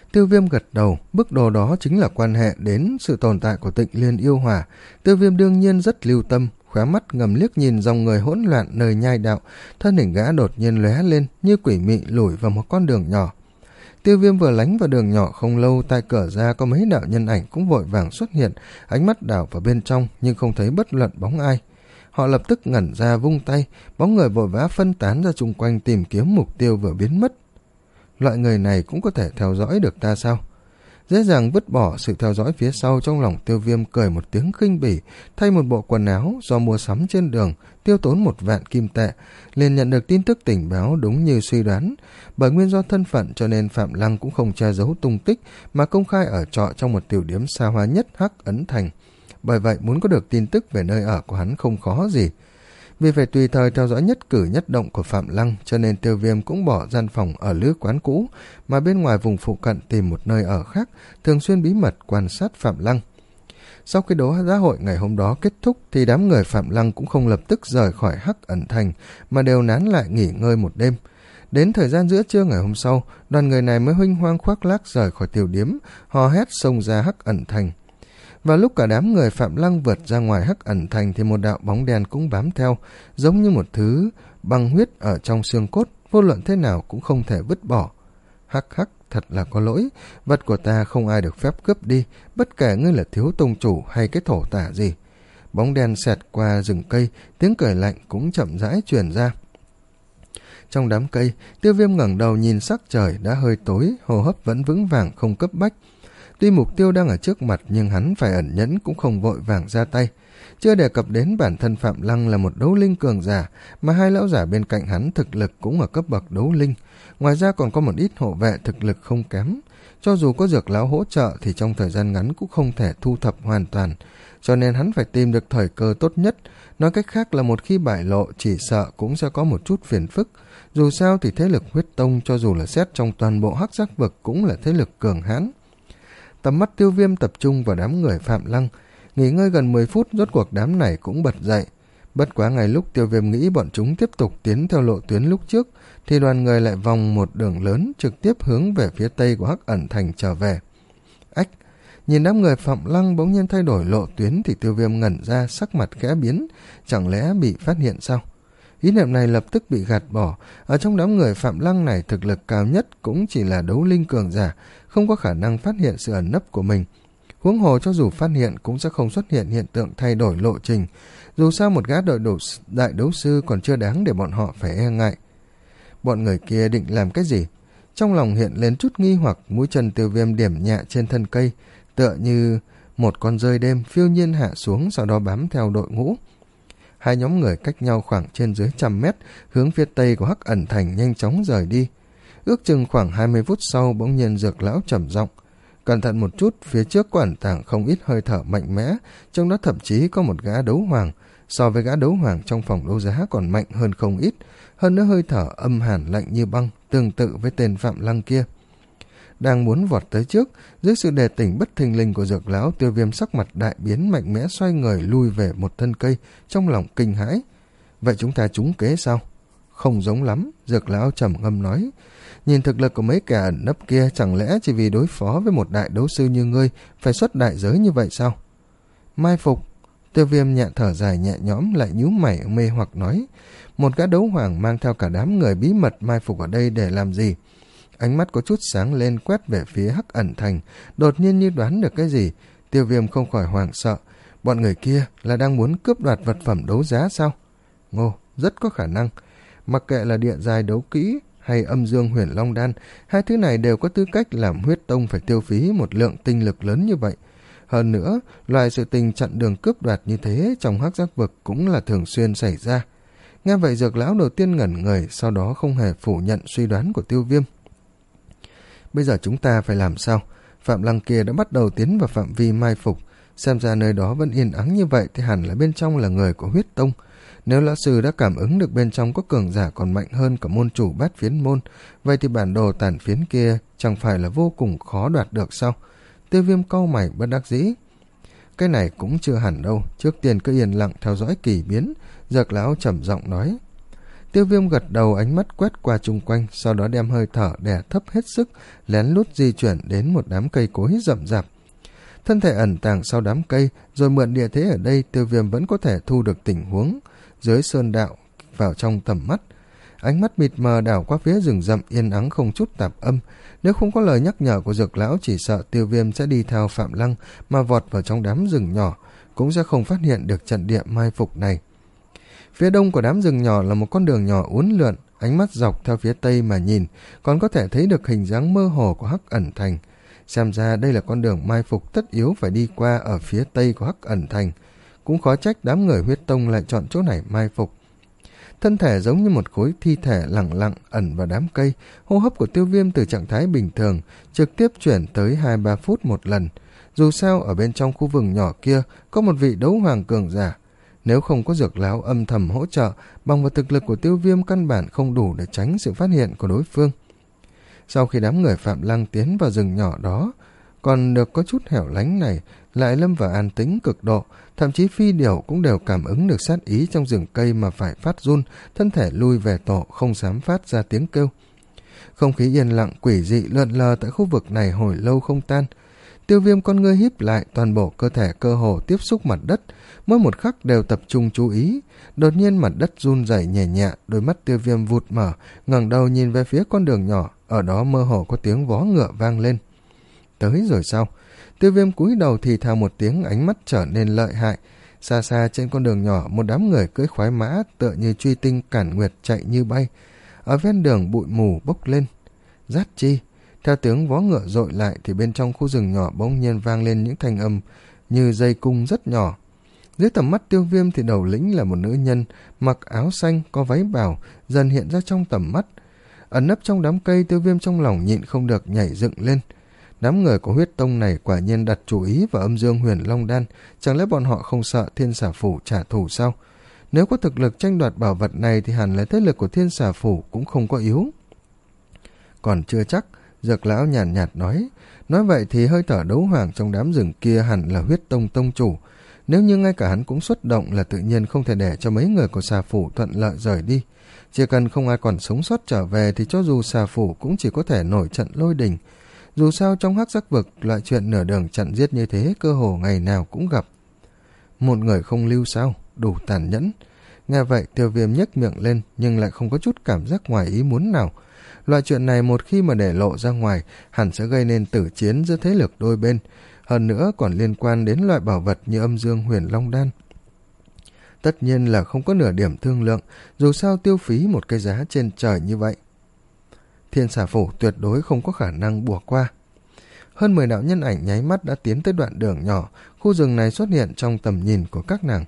Tiêu Viêm gật đầu, bức đồ đó chính là quan hệ đến sự tồn tại của Tịnh Liên yêu hỏa. Tiêu Viêm đương nhiên rất lưu tâm, khóe mắt ngầm liếc nhìn dòng người hỗn loạn nơi nhai đạo, thân hình gã đột nhiên lóe lên như quỷ mị lủi vào một con đường nhỏ. Tiêu Viêm vừa lánh vào đường nhỏ không lâu, tại cửa ra có mấy đạo nhân ảnh cũng vội vàng xuất hiện, ánh mắt đảo vào bên trong nhưng không thấy bất luận bóng ai. Họ lập tức ngẩn ra vung tay, bóng người vội vã phân tán ra chung quanh tìm kiếm mục tiêu vừa biến mất. Loại người này cũng có thể theo dõi được ta sao? Dễ dàng vứt bỏ sự theo dõi phía sau, trong lòng Tiêu Viêm cười một tiếng khinh bỉ, thay một bộ quần áo do mua sắm trên đường, tiêu tốn một vạn kim tệ, liền nhận được tin tức tình báo đúng như suy đoán. Bởi nguyên do thân phận cho nên Phạm Lăng cũng không che giấu tung tích, mà công khai ở trọ trong một tiểu điếm xa hoa nhất Hắc Ấn Thành. Bởi vậy muốn có được tin tức về nơi ở của hắn không khó gì. Vì phải tùy thời theo dõi nhất cử nhất động của Phạm Lăng, cho nên Tiêu Viêm cũng bỏ gian phòng ở lữ quán cũ, mà bên ngoài vùng phụ cận tìm một nơi ở khác, thường xuyên bí mật quan sát Phạm Lăng. Sau khi đấu giá hội ngày hôm đó kết thúc thì đám người Phạm Lăng cũng không lập tức rời khỏi Hắc Ẩn Thành, mà đều nán lại nghỉ ngơi một đêm. Đến thời gian giữa trưa ngày hôm sau, đoàn người này mới huênh hoang khoác lác rời khỏi tiểu điếm, hò hét xông ra Hắc Ẩn Thành. Và lúc cả đám người Phạm Lăng vượt ra ngoài Hắc Ẩn Thành thì một đạo bóng đen cũng bám theo, giống như một thứ băng huyết ở trong xương cốt, vô luận thế nào cũng không thể vứt bỏ. Hắc hắc, thật là có lỗi, vật của ta không ai được phép cướp đi, bất kể ngươi là thiếu tông chủ hay cái thổ tả gì. Bóng đen xẹt qua rừng cây, tiếng cười lạnh cũng chậm rãi truyền ra. Trong đám cây, Tiêu Viêm ngẩng đầu nhìn sắc trời đã hơi tối, hô hấp vẫn vững vàng không cấp bách. Tuy mục tiêu đang ở trước mặt nhưng hắn phải ẩn nhẫn cũng không vội vàng ra tay. Chưa đề cập đến bản thân Phạm Lăng là một đấu linh cường giả, mà hai lão giả bên cạnh hắn thực lực cũng ở cấp bậc đấu linh. Ngoài ra còn có một ít hộ vệ thực lực không kém. Cho dù có dược lão hỗ trợ thì trong thời gian ngắn cũng không thể thu thập hoàn toàn. Cho nên hắn phải tìm được thời cơ tốt nhất. Nói cách khác là một khi bại lộ chỉ sợ cũng sẽ có một chút phiền phức. Dù sao thì thế lực huyết tông cho dù là xét trong toàn bộ hắc giác vực cũng là thế lực cường hãn. Tầm mắt Tiêu Viêm tập trung vào đám người Phạm Lăng. Nghỉ ngơi gần mười phút, rốt cuộc đám này cũng bật dậy. Bất quá ngay lúc Tiêu Viêm nghĩ bọn chúng tiếp tục tiến theo lộ tuyến lúc trước, thì đoàn người lại vòng một đường lớn trực tiếp hướng về phía tây của Hắc Ẩn Thành trở về. Ách! Nhìn đám người Phạm Lăng bỗng nhiên thay đổi lộ tuyến thì Tiêu Viêm ngẩn ra, sắc mặt khẽ biến. Chẳng lẽ bị phát hiện sao? Ý niệm này lập tức bị gạt bỏ. Ở trong đám người Phạm Lăng này, thực lực cao nhất cũng chỉ là đấu linh cường giả, không có khả năng phát hiện sự ẩn nấp của mình. Huống hồ cho dù phát hiện cũng sẽ không xuất hiện hiện tượng thay đổi lộ trình. Dù sao một gã đội đấu, đại đấu sư còn chưa đáng để bọn họ phải e ngại. Bọn người kia định làm cái gì? Trong lòng hiện lên chút nghi hoặc, mũi chân Tiêu Viêm điểm nhẹ trên thân cây, tựa như một con rơi đêm phiêu nhiên hạ xuống, sau đó bám theo đội ngũ. Hai nhóm người cách nhau khoảng trên dưới trăm mét, hướng phía tây của Hắc Ẩn Thành nhanh chóng rời đi. Ước chừng khoảng hai mươi phút sau, bỗng nhiên Dược lão trầm giọng: cẩn thận một chút, phía trước có ẩn tàng không ít hơi thở mạnh mẽ, trong đó thậm chí có một gã đấu hoàng. So với gã đấu hoàng trong phòng đấu giá còn mạnh hơn không ít, hơn nữa hơi thở âm hàn lạnh như băng, tương tự với tên Phạm Lăng kia. Đang muốn vọt tới trước, dưới sự đề tỉnh bất thình lình của Dược lão, Tiêu Viêm sắc mặt đại biến, mạnh mẽ xoay người lui về một thân cây, trong lòng kinh hãi. Vậy chúng ta trúng kế sao? Không giống lắm, Dược lão trầm ngâm nói. Nhìn thực lực của mấy kẻ ẩn nấp kia, chẳng lẽ chỉ vì đối phó với một đại đấu sư như ngươi phải xuất đại giới như vậy sao? Mai phục. Tiêu Viêm nhẹ thở dài nhẹ nhõm, lại nhíu mày mê hoặc nói: một gã đấu hoàng mang theo cả đám người bí mật mai phục ở đây để làm gì? Ánh mắt có chút sáng lên, quét về phía Hắc Ẩn Thành, đột nhiên như đoán được cái gì. Tiêu Viêm không khỏi hoảng sợ. Bọn người kia là đang muốn cướp đoạt vật phẩm đấu giá sao? Ngô, rất có khả năng. Mặc kệ là địa giai đấu kỹ hay âm dương huyền long đan, hai thứ này đều có tư cách làm huyết tông phải tiêu phí một lượng tinh lực lớn như vậy. Hơn nữa, loại sự tình chặn đường cướp đoạt như thế trong hắc giác vực cũng là thường xuyên xảy ra. Nghe vậy Dược lão đầu tiên ngẩn người, sau đó không hề phủ nhận suy đoán của Tiêu Viêm. Bây giờ chúng ta phải làm sao? Phạm Lăng kia đã bắt đầu tiến vào phạm vi mai phục, xem ra nơi đó vẫn yên ắng như vậy thì hẳn là bên trong là người của huyết tông. Nếu lão sư đã cảm ứng được bên trong có cường giả còn mạnh hơn cả môn chủ bát phiến môn, vậy thì bản đồ tàn phiến kia chẳng phải là vô cùng khó đoạt được sao? Tiêu Viêm cau mày bất đắc dĩ. Cái này cũng chưa hẳn đâu, trước tiên cứ yên lặng theo dõi kỳ biến, Dược lão trầm giọng nói. Tiêu Viêm gật đầu, ánh mắt quét qua chung quanh, sau đó đem hơi thở đè thấp hết sức, lén lút di chuyển đến một đám cây cối rậm rạp. Thân thể ẩn tàng sau đám cây, rồi mượn địa thế ở đây, Tiêu Viêm vẫn có thể thu được tình huống dưới sơn đạo vào trong tầm mắt. Ánh mắt mịt mờ đảo qua phía rừng rậm yên ắng không chút tạp âm. Nếu không có lời nhắc nhở của Dược lão, chỉ sợ Tiêu Viêm sẽ đi theo Phạm Lăng mà vọt vào trong đám rừng nhỏ, cũng sẽ không phát hiện được trận địa mai phục này. Phía đông của đám rừng nhỏ là một con đường nhỏ uốn lượn, ánh mắt dọc theo phía tây mà nhìn, còn có thể thấy được hình dáng mơ hồ của Hắc Ẩn Thành. Xem ra đây là con đường mai phục tất yếu phải đi qua ở phía tây của Hắc Ẩn Thành. Cũng khó trách đám người huyết tông lại chọn chỗ này mai phục. Thân thể giống như một khối thi thể lẳng lặng ẩn vào đám cây, hô hấp của Tiêu Viêm từ trạng thái bình thường trực tiếp chuyển tới hai ba phút một lần. Dù sao ở bên trong khu vườn nhỏ kia có một vị đấu hoàng cường giả, nếu không có Dược lão âm thầm hỗ trợ, bằng vào thực lực của Tiêu Viêm căn bản không đủ để tránh sự phát hiện của đối phương. Sau khi đám người Phạm Lăng tiến vào rừng nhỏ đó, còn được có chút hẻo lánh này lại lâm vào an tĩnh cực độ, thậm chí phi điểu cũng đều cảm ứng được sát ý trong rừng cây mà phải phát run, thân thể lui về tổ, không dám phát ra tiếng kêu. Không khí yên lặng quỷ dị lượn lờ tại khu vực này hồi lâu không tan. Tiêu Viêm con ngươi híp lại, toàn bộ cơ thể cơ hồ tiếp xúc mặt đất, mỗi một khắc đều tập trung chú ý. Đột nhiên mặt đất run rẩy nhẹ nhẹ, đôi mắt Tiêu Viêm vụt mở, ngẩng đầu nhìn về phía con đường nhỏ, ở đó mơ hồ có tiếng vó ngựa vang lên. Tới rồi sao? Tiêu Viêm cúi đầu thì thào một tiếng, ánh mắt trở nên lợi hại. Xa xa trên con đường nhỏ, một đám người cưỡi khoái mã tựa như truy tinh cản nguyệt chạy như bay. Ở ven đường bụi mù bốc lên. Rát chi? Theo tiếng vó ngựa dội lại thì bên trong khu rừng nhỏ bỗng nhiên vang lên những thanh âm như dây cung rất nhỏ. Dưới tầm mắt Tiêu Viêm thì đầu lĩnh là một nữ nhân mặc áo xanh có váy bào dần hiện ra trong tầm mắt. Ẩn nấp trong đám cây, Tiêu Viêm trong lòng nhịn không được nhảy dựng lên. Đám người của huyết tông này quả nhiên đặt chủ ý vào âm dương huyền long đan, chẳng lẽ bọn họ không sợ Thiên Xà Phủ trả thù sao? Nếu có thực lực tranh đoạt bảo vật này thì hẳn là thế lực của Thiên Xà Phủ cũng không có yếu. Còn chưa chắc, Dược lão nhàn nhạt, nhạt nói. Nói vậy thì hơi thở đấu hoàng trong đám rừng kia hẳn là huyết tông tông chủ. Nếu như ngay cả hắn cũng xuất động là tự nhiên không thể để cho mấy người của Xà Phủ thuận lợi rời đi. Chỉ cần không ai còn sống sót trở về thì cho dù Xà Phủ cũng chỉ có thể nổi trận lôi đình. Dù sao trong hắc giác vực, loại chuyện nửa đường chặn giết như thế cơ hồ ngày nào cũng gặp. Một người không lưu sao? Đủ tàn nhẫn. Nghe vậy Tiêu Viêm nhếch miệng lên, nhưng lại không có chút cảm giác ngoài ý muốn nào. Loại chuyện này một khi mà để lộ ra ngoài, hẳn sẽ gây nên tử chiến giữa thế lực đôi bên. Hơn nữa còn liên quan đến loại bảo vật như âm dương huyền long đan. Tất nhiên là không có nửa điểm thương lượng, dù sao tiêu phí một cái giá trên trời như vậy. Thiên Xà Phủ tuyệt đối không có khả năng bỏ qua. Hơn mười đạo nhân ảnh nháy mắt đã tiến tới đoạn đường nhỏ, khu rừng này xuất hiện trong tầm nhìn của các nàng.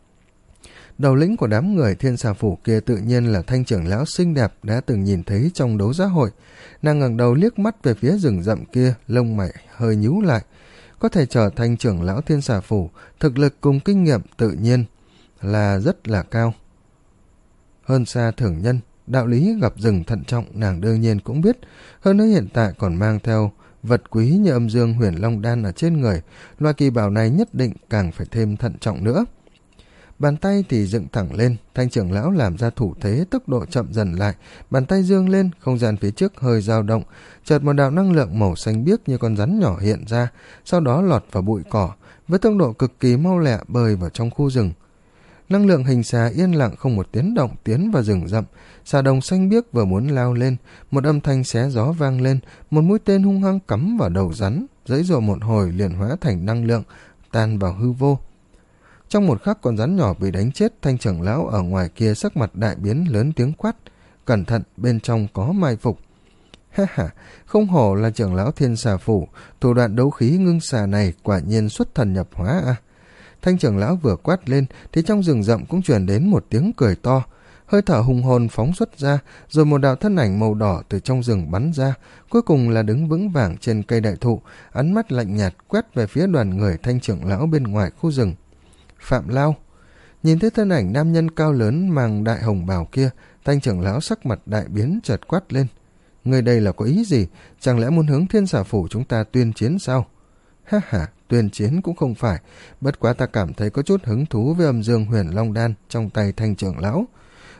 Đầu lĩnh của đám người Thiên Xà Phủ kia tự nhiên là thanh trưởng lão xinh đẹp đã từng nhìn thấy trong đấu giá hội. Nàng ngẩng đầu liếc mắt về phía rừng rậm kia, lông mày hơi nhíu lại. Có thể trở thành trưởng lão Thiên Xà Phủ, thực lực cùng kinh nghiệm tự nhiên là rất là cao. Hơn xa thường nhân, đạo lý gặp rừng thận trọng nàng đương nhiên cũng biết. Hơn nữa hiện tại còn mang theo vật quý như âm dương huyền long đan ở trên người. Loại kỳ bảo này nhất định càng phải thêm thận trọng nữa. Bàn tay thì dựng thẳng lên, thanh trưởng lão làm ra thủ thế, tốc độ chậm dần lại, bàn tay dương lên, không gian phía trước hơi dao động, chợt một đạo năng lượng màu xanh biếc như con rắn nhỏ hiện ra, sau đó lọt vào bụi cỏ, với tốc độ cực kỳ mau lẹ bơi vào trong khu rừng. Năng lượng hình xà yên lặng không một tiếng động tiến vào rừng rậm, xà đồng xanh biếc vừa muốn lao lên, một âm thanh xé gió vang lên, một mũi tên hung hăng cắm vào đầu rắn, giãy giụa một hồi liền hóa thành năng lượng, tan vào hư vô. Trong một khắc con rắn nhỏ bị đánh chết, thanh trưởng lão ở ngoài kia sắc mặt đại biến lớn tiếng quát. Cẩn thận, bên trong có mai phục. Ha ha, không hổ là trưởng lão Thiên Xà Phủ, thủ đoạn đấu khí ngưng xà này quả nhiên xuất thần nhập hóa à. Thanh trưởng lão vừa quát lên thì trong rừng rậm cũng truyền đến một tiếng cười to. Hơi thở hùng hồn phóng xuất ra, rồi một đạo thân ảnh màu đỏ từ trong rừng bắn ra, cuối cùng là đứng vững vàng trên cây đại thụ, ánh mắt lạnh nhạt quét về phía đoàn người thanh trưởng lão bên ngoài khu rừng. Phạm Lao. Nhìn thấy thân ảnh nam nhân cao lớn mang đại hồng bào kia, thanh trưởng lão sắc mặt đại biến chợt quát lên. Người đây là có ý gì? Chẳng lẽ muốn hướng Thiên Xà Phủ chúng ta tuyên chiến sao? Ha ha, tuyên chiến cũng không phải, bất quá ta cảm thấy có chút hứng thú với âm dương huyền long đan trong tay thanh trưởng lão.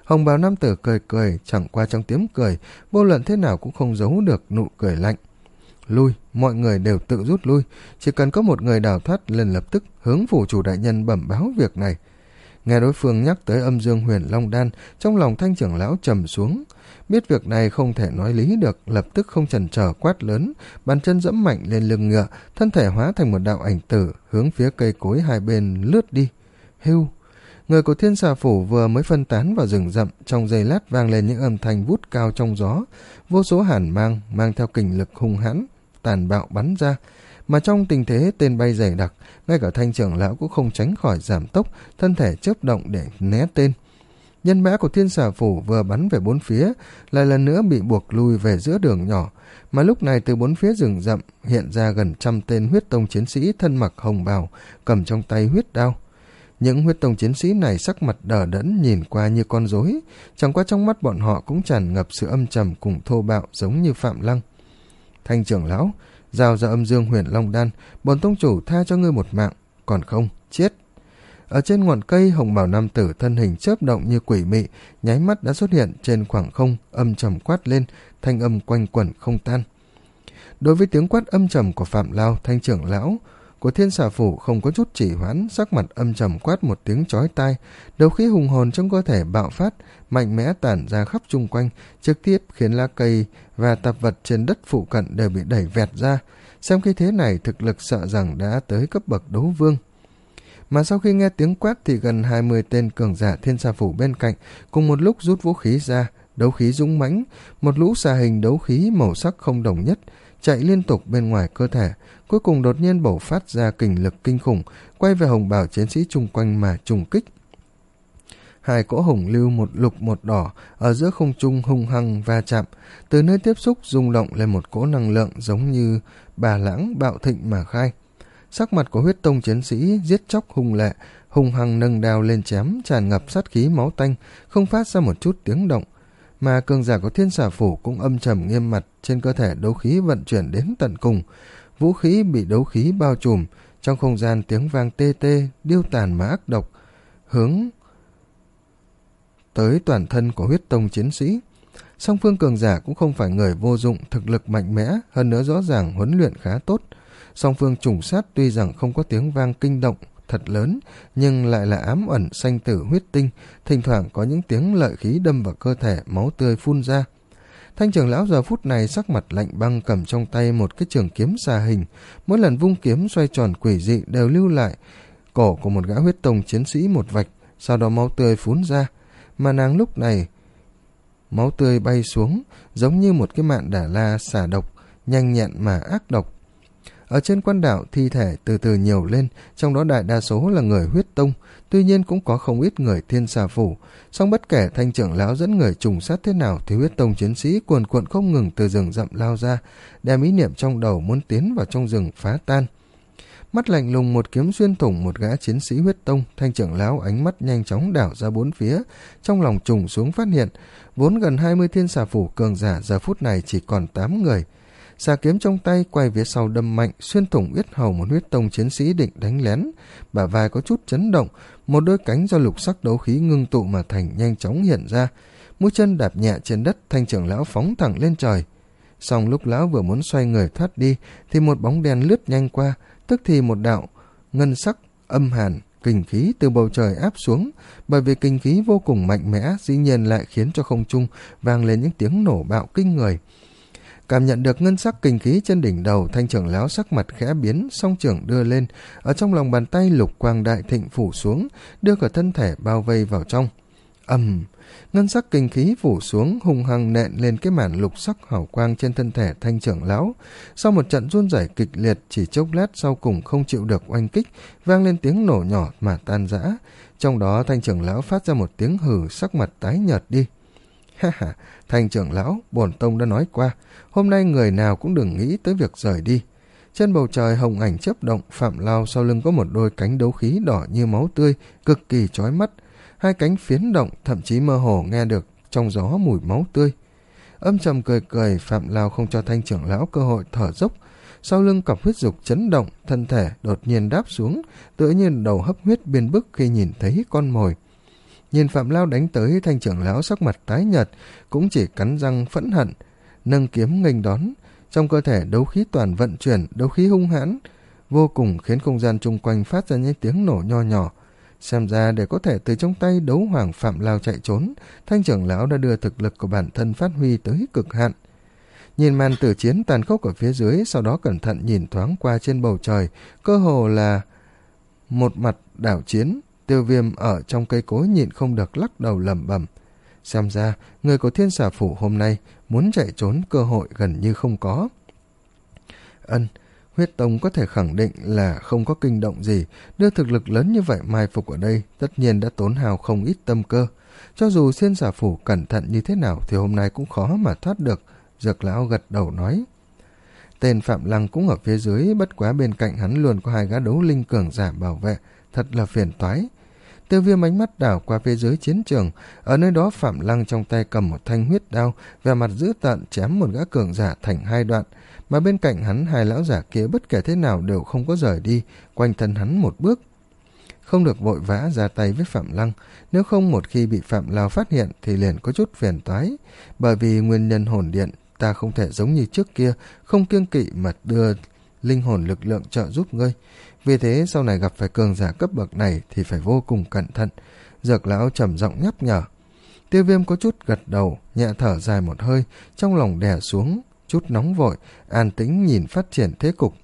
Hồng bào nam tử cười cười, chẳng qua trong tiếng cười, vô luận thế nào cũng không giấu được nụ cười lạnh. Lui, mọi người đều tự rút lui, chỉ cần có một người đào thoát liền lập tức hướng phủ chủ đại nhân bẩm báo việc này. Nghe đối phương nhắc tới âm dương huyền long đan, trong lòng Thanh trưởng lão trầm xuống. Biết việc này không thể nói lý được, lập tức không chần chờ quát lớn, bàn chân dẫm mạnh lên lưng ngựa, thân thể hóa thành một đạo ảnh tử, hướng phía cây cối hai bên lướt đi. Hưu! Người của Thiên Xà Phủ vừa mới phân tán vào rừng rậm, trong giây lát vang lên những âm thanh vút cao trong gió, vô số hàn mang mang theo kình lực hung hãn, tàn bạo bắn ra. Mà trong tình thế tên bay dày đặc, ngay cả Thanh trưởng lão cũng không tránh khỏi giảm tốc, thân thể chớp động để né tên. Nhân mã của Thiên Xà Phủ vừa bắn về bốn phía, lại lần nữa bị buộc lui về giữa đường nhỏ, mà lúc này từ bốn phía rừng rậm hiện ra gần trăm tên huyết tông chiến sĩ thân mặc hồng bào, cầm trong tay huyết đao. Những huyết tông chiến sĩ này sắc mặt đờ đẫn nhìn qua như con rối, chẳng qua trong mắt bọn họ cũng tràn ngập sự âm trầm cùng thô bạo giống như Phạm Lăng. Thanh trưởng lão, giao ra âm dương huyền long đan, bổn tông chủ tha cho ngươi một mạng, còn không, chết. Ở trên ngọn cây, hồng bào nam tử thân hình chớp động như quỷ mị, nháy mắt đã xuất hiện trên khoảng không, âm trầm quát lên, thanh âm quanh quẩn không tan. Đối với tiếng quát âm trầm của Phạm Lao, Thanh trưởng lão của Thiên Xà Phủ không có chút chỉ hoãn, sắc mặt âm trầm quát một tiếng chói tai, đấu khí hùng hồn trong cơ thể bạo phát, mạnh mẽ tản ra khắp chung quanh, trực tiếp khiến lá cây và tạp vật trên đất phụ cận đều bị đẩy vẹt ra. Xem khi thế này, thực lực sợ rằng đã tới cấp bậc đấu vương. Mà sau khi nghe tiếng quát thì gần hai mươi tên cường giả Thiên Xà Phủ bên cạnh cùng một lúc rút vũ khí ra, đấu khí dũng mãnh, một lũ xà hình đấu khí màu sắc không đồng nhất chạy liên tục bên ngoài cơ thể, cuối cùng đột nhiên bộc phát ra kình lực kinh khủng, quay về hồng bào chiến sĩ chung quanh mà trùng kích. Hai cỗ hồng lưu một lục một đỏ ở giữa không trung hung hăng va chạm, từ nơi tiếp xúc rung động lên một cỗ năng lượng giống như bà lãng bạo thịnh mà khai. Sắc mặt của huyết tông chiến sĩ giết chóc hung lệ, hung hăng nâng đao lên chém, tràn ngập sát khí máu tanh, không phát ra một chút tiếng động. Mà cường giả của Thiên Xà Phủ cũng âm trầm nghiêm mặt, trên cơ thể đấu khí vận chuyển đến tận cùng, vũ khí bị đấu khí bao trùm, trong không gian tiếng vang tê tê, điêu tàn mà ác độc, hướng tới toàn thân của huyết tông chiến sĩ. Song phương cường giả cũng không phải người vô dụng, thực lực mạnh mẽ, hơn nữa rõ ràng huấn luyện khá tốt. Song phương trùng sát tuy rằng không có tiếng vang kinh động thật lớn, nhưng lại là ám ẩn sanh tử huyết tinh, thỉnh thoảng có những tiếng lợi khí đâm vào cơ thể, máu tươi phun ra. Thanh trưởng lão giờ phút này sắc mặt lạnh băng, cầm trong tay một cái trường kiếm xà hình, mỗi lần vung kiếm xoay tròn quỷ dị đều lưu lại cổ của một gã huyết tông chiến sĩ một vạch, sau đó máu tươi phun ra, mà nàng lúc này máu tươi bay xuống giống như một cái mạn đả la xả độc, nhanh nhẹn mà ác độc. Ở trên quan đảo, thi thể từ từ nhiều lên, trong đó đại đa số là người huyết tông, tuy nhiên cũng có không ít người Thiên Xà Phủ. Song bất kể Thanh trưởng lão dẫn người trùng sát thế nào thì huyết tông chiến sĩ cuồn cuộn không ngừng từ rừng rậm lao ra, đem ý niệm trong đầu muốn tiến vào trong rừng phá tan. Mắt lạnh lùng một kiếm xuyên thủng một gã chiến sĩ huyết tông, Thanh trưởng lão ánh mắt nhanh chóng đảo ra bốn phía, trong lòng trùng xuống phát hiện, vốn gần hai mươi Thiên Xà Phủ cường giả giờ phút này chỉ còn tám người. Xà kiếm trong tay quay phía sau đâm mạnh, xuyên thủng yết hầu một huyết tông chiến sĩ định đánh lén, bả vai có chút chấn động, một đôi cánh do lục sắc đấu khí ngưng tụ mà thành nhanh chóng hiện ra, mũi chân đạp nhẹ trên đất, Thanh trưởng lão phóng thẳng lên trời. Song lúc lão vừa muốn xoay người thoát đi thì một bóng đen lướt nhanh qua, tức thì một đạo ngân sắc âm hàn kình khí từ bầu trời áp xuống, bởi vì kình khí vô cùng mạnh mẽ, dĩ nhiên lại khiến cho không trung vang lên những tiếng nổ bạo kinh người. Cảm nhận được ngân sắc kình khí trên đỉnh đầu, Thanh trưởng lão sắc mặt khẽ biến, song trưởng đưa lên, ở trong lòng bàn tay lục quang đại thịnh phủ xuống, đưa cả thân thể bao vây vào trong. Ầm, ngân sắc kình khí phủ xuống, hung hăng nện lên cái màn lục sắc hào quang trên thân thể Thanh trưởng lão. Sau một trận run rẩy kịch liệt, chỉ chốc lát sau cùng không chịu được oanh kích, vang lên tiếng nổ nhỏ mà tan rã. Trong đó Thanh trưởng lão phát ra một tiếng hừ, sắc mặt tái nhợt đi. Ha ha, Thanh trưởng lão, bổn tông đã nói qua, hôm nay người nào cũng đừng nghĩ tới việc rời đi. Trên bầu trời hồng ảnh chớp động, Phạm Lao sau lưng có một đôi cánh đấu khí đỏ như máu tươi, cực kỳ chói mắt. Hai cánh phiến động, thậm chí mơ hồ nghe được trong gió mùi máu tươi. Âm trầm cười cười, Phạm Lao không cho Thanh trưởng lão cơ hội thở dốc. Sau lưng cặp huyết dục chấn động, thân thể đột nhiên đáp xuống, tựa như đầu hấp huyết biên bức khi nhìn thấy con mồi. Nhìn Phạm Lao đánh tới, Thanh trưởng lão sắc mặt tái nhợt, cũng chỉ cắn răng phẫn hận, nâng kiếm nghênh đón. Trong cơ thể đấu khí toàn vận chuyển, đấu khí hung hãn vô cùng, khiến không gian chung quanh phát ra những tiếng nổ nho nhỏ. Xem ra để có thể từ trong tay đấu hoàng Phạm Lao chạy trốn, Thanh trưởng lão đã đưa thực lực của bản thân phát huy tới cực hạn. Nhìn màn tử chiến tàn khốc ở phía dưới, sau đó cẩn thận nhìn thoáng qua trên bầu trời, cơ hồ là một mặt đảo chiến. Tiêu Viêm ở trong cây cối nhịn không được lắc đầu lẩm bẩm, xem ra người của Thiên Xà Phủ hôm nay muốn chạy trốn cơ hội gần như không có. Ân, Huyết Tông có thể khẳng định là không có kinh động gì, đưa thực lực lớn như vậy mai phục ở đây tất nhiên đã tốn hào không ít tâm cơ. Cho dù Thiên Xà Phủ cẩn thận như thế nào thì hôm nay cũng khó mà thoát được. Dược lão gật đầu nói. Tên Phạm Lăng cũng ở phía dưới, bất quá bên cạnh hắn luôn có hai gã đấu linh cường giả bảo vệ, thật là phiền toái. Tiêu Viêm ánh mắt đảo qua phía dưới chiến trường, ở nơi đó Phạm Lăng trong tay cầm một thanh huyết đao, vẻ mặt dữ tợn chém một gã cường giả thành hai đoạn, mà bên cạnh hắn hai lão giả kia bất kể thế nào đều không có rời đi, quanh thân hắn một bước. Không được vội vã ra tay với Phạm Lăng, nếu không một khi bị Phạm Lao phát hiện thì liền có chút phiền toái, bởi vì nguyên nhân hồn điện ta không thể giống như trước kia, không kiêng kỵ mà đưa linh hồn lực lượng trợ giúp ngươi. Vì thế sau này gặp phải cường giả cấp bậc này thì phải vô cùng cẩn thận. Dược lão trầm giọng nhắc nhở. Tiêu Viêm có chút gật đầu, nhẹ thở dài một hơi, trong lòng đè xuống, chút nóng vội, an tĩnh nhìn phát triển thế cục.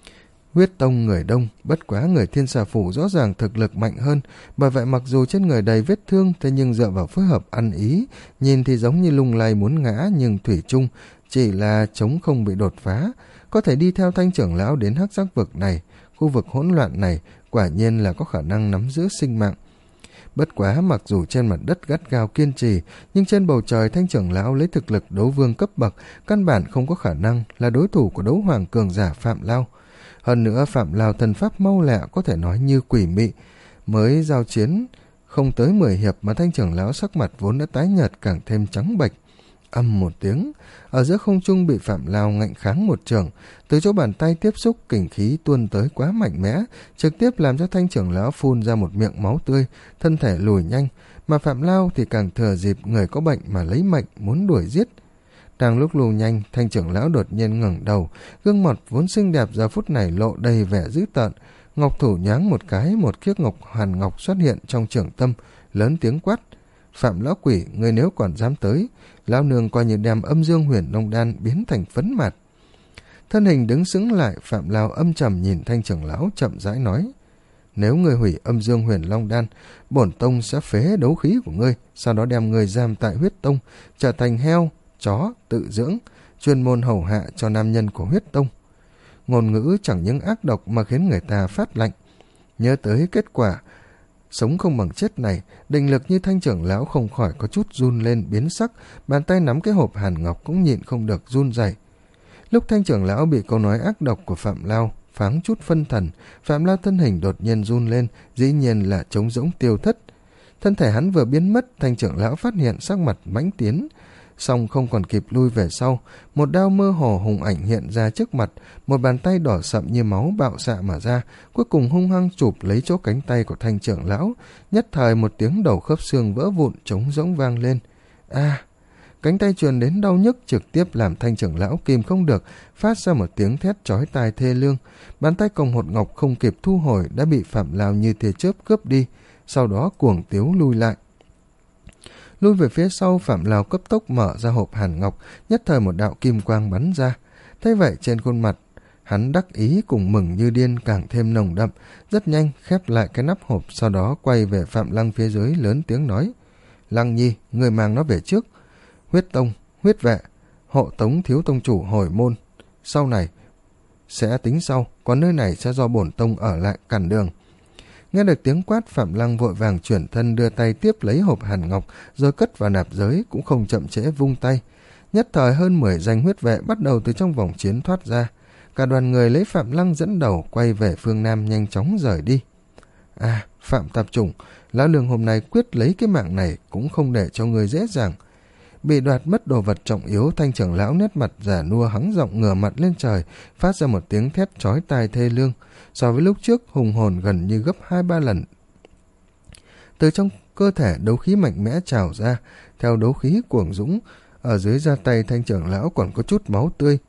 Huyết Tông người đông, bất quá người Thiên Xà Phủ rõ ràng thực lực mạnh hơn, bởi vậy mặc dù trên người đầy vết thương, thế nhưng dựa vào phối hợp ăn ý, nhìn thì giống như lung lay muốn ngã, nhưng thủy chung chỉ là chống không bị đột phá, có thể đi theo Thanh trưởng lão đến hắc giác vực này, khu vực hỗn loạn này, quả nhiên là có khả năng nắm giữ sinh mạng. Bất quá mặc dù trên mặt đất gắt gao kiên trì, nhưng trên bầu trời Thanh trưởng lão lấy thực lực đấu vương cấp bậc, căn bản không có khả năng là đối thủ của đấu hoàng cường giả Phạm Lao. Hơn nữa Phạm Lao thần pháp mau lẹ, có thể nói như quỷ mị, mới giao chiến không tới mười hiệp mà Thanh trưởng lão sắc mặt vốn đã tái nhợt càng thêm trắng bệch. Âm một tiếng, ở giữa không trung bị Phạm Lao ngạnh kháng một trường, từ chỗ bàn tay tiếp xúc kình khí tuôn tới quá mạnh mẽ, trực tiếp làm cho Thanh trưởng lão phun ra một miệng máu tươi, thân thể lùi nhanh, mà Phạm Lao thì càng thừa dịp người có bệnh mà lấy mệnh muốn đuổi giết. Đang lúc lùi nhanh, Thanh trưởng lão đột nhiên ngẩng đầu, gương mặt vốn xinh đẹp giờ phút này lộ đầy vẻ dữ tợn, ngọc thủ nhoáng một cái, một chiếc ngọc hàn ngọc xuất hiện trong trưởng tâm, lớn tiếng quát: Phạm lão quỷ, người nếu còn dám tới, lão nương coi như đem âm dương huyền long đan biến thành phấn mạt. Thân hình đứng sững lại, Phạm Lao âm trầm nhìn Thanh trưởng lão chậm rãi nói: Nếu người hủy âm dương huyền long đan, bổn tông sẽ phế đấu khí của ngươi, sau đó đem người giam tại huyết tông, trở thành heo, chó, tự dưỡng, chuyên môn hầu hạ cho nam nhân của huyết tông. Ngôn ngữ chẳng những ác độc mà khiến người ta phát lạnh. Nhớ tới kết quả sống không bằng chết này, định lực như Thanh trưởng lão không khỏi có chút run lên biến sắc, bàn tay nắm cái hộp hàn ngọc cũng nhịn không được run rẩy. Lúc Thanh trưởng lão bị câu nói ác độc của Phạm Lao pháng chút phân thần, Phạm Lao thân hình đột nhiên run lên, dĩ nhiên là trống rỗng tiêu thất. Thân thể hắn vừa biến mất, Thanh trưởng lão phát hiện sắc mặt mãnh tiến, song không còn kịp lui về sau, một đao mơ hồ hùng ảnh hiện ra trước mặt, một bàn tay đỏ sậm như máu bạo xạ mà ra, cuối cùng hung hăng chụp lấy chỗ cánh tay của Thanh trưởng lão, nhất thời một tiếng đầu khớp xương vỡ vụn trống rỗng vang lên. A! À, cánh tay truyền đến đau nhức trực tiếp làm Thanh trưởng lão kìm không được, phát ra một tiếng thét chói tai thê lương. Bàn tay còng hột ngọc không kịp thu hồi đã bị Phạm Lao như tia chớp cướp đi, sau đó cuồng tiếu lui lại. Lui về phía sau, Phạm Lao cấp tốc mở ra hộp hàn ngọc, nhất thời một đạo kim quang bắn ra. Thế vậy trên khuôn mặt hắn đắc ý cùng mừng như điên càng thêm nồng đậm, rất nhanh khép lại cái nắp hộp, sau đó quay về Phạm Lăng phía dưới lớn tiếng nói: Lăng nhi, người mang nó về trước. Huyết tông, huyết vệ, hộ tống thiếu tông chủ hồi môn, sau này sẽ tính sau, còn nơi này sẽ do bổn tông ở lại cản đường. Nghe được tiếng quát, Phạm Lăng vội vàng chuyển thân đưa tay tiếp lấy hộp hàn ngọc, rồi cất vào nạp giới, cũng không chậm trễ vung tay. Nhất thời hơn mười danh huyết vệ bắt đầu từ trong vòng chiến thoát ra. Cả đoàn người lấy Phạm Lăng dẫn đầu quay về phương Nam nhanh chóng rời đi. À, Phạm tạp chủng, lão nương hôm nay quyết lấy cái mạng này cũng không để cho người dễ dàng. Bị đoạt mất đồ vật trọng yếu, Thanh trưởng lão nét mặt già nua hắng giọng ngửa mặt lên trời, phát ra một tiếng thét chói tai thê lương, so với lúc trước hùng hồn gần như gấp hai ba lần. Từ trong cơ thể đấu khí mạnh mẽ trào ra. Theo đấu khí cuồng dũng, ở dưới da tay Thanh trưởng lão còn có chút máu tươi.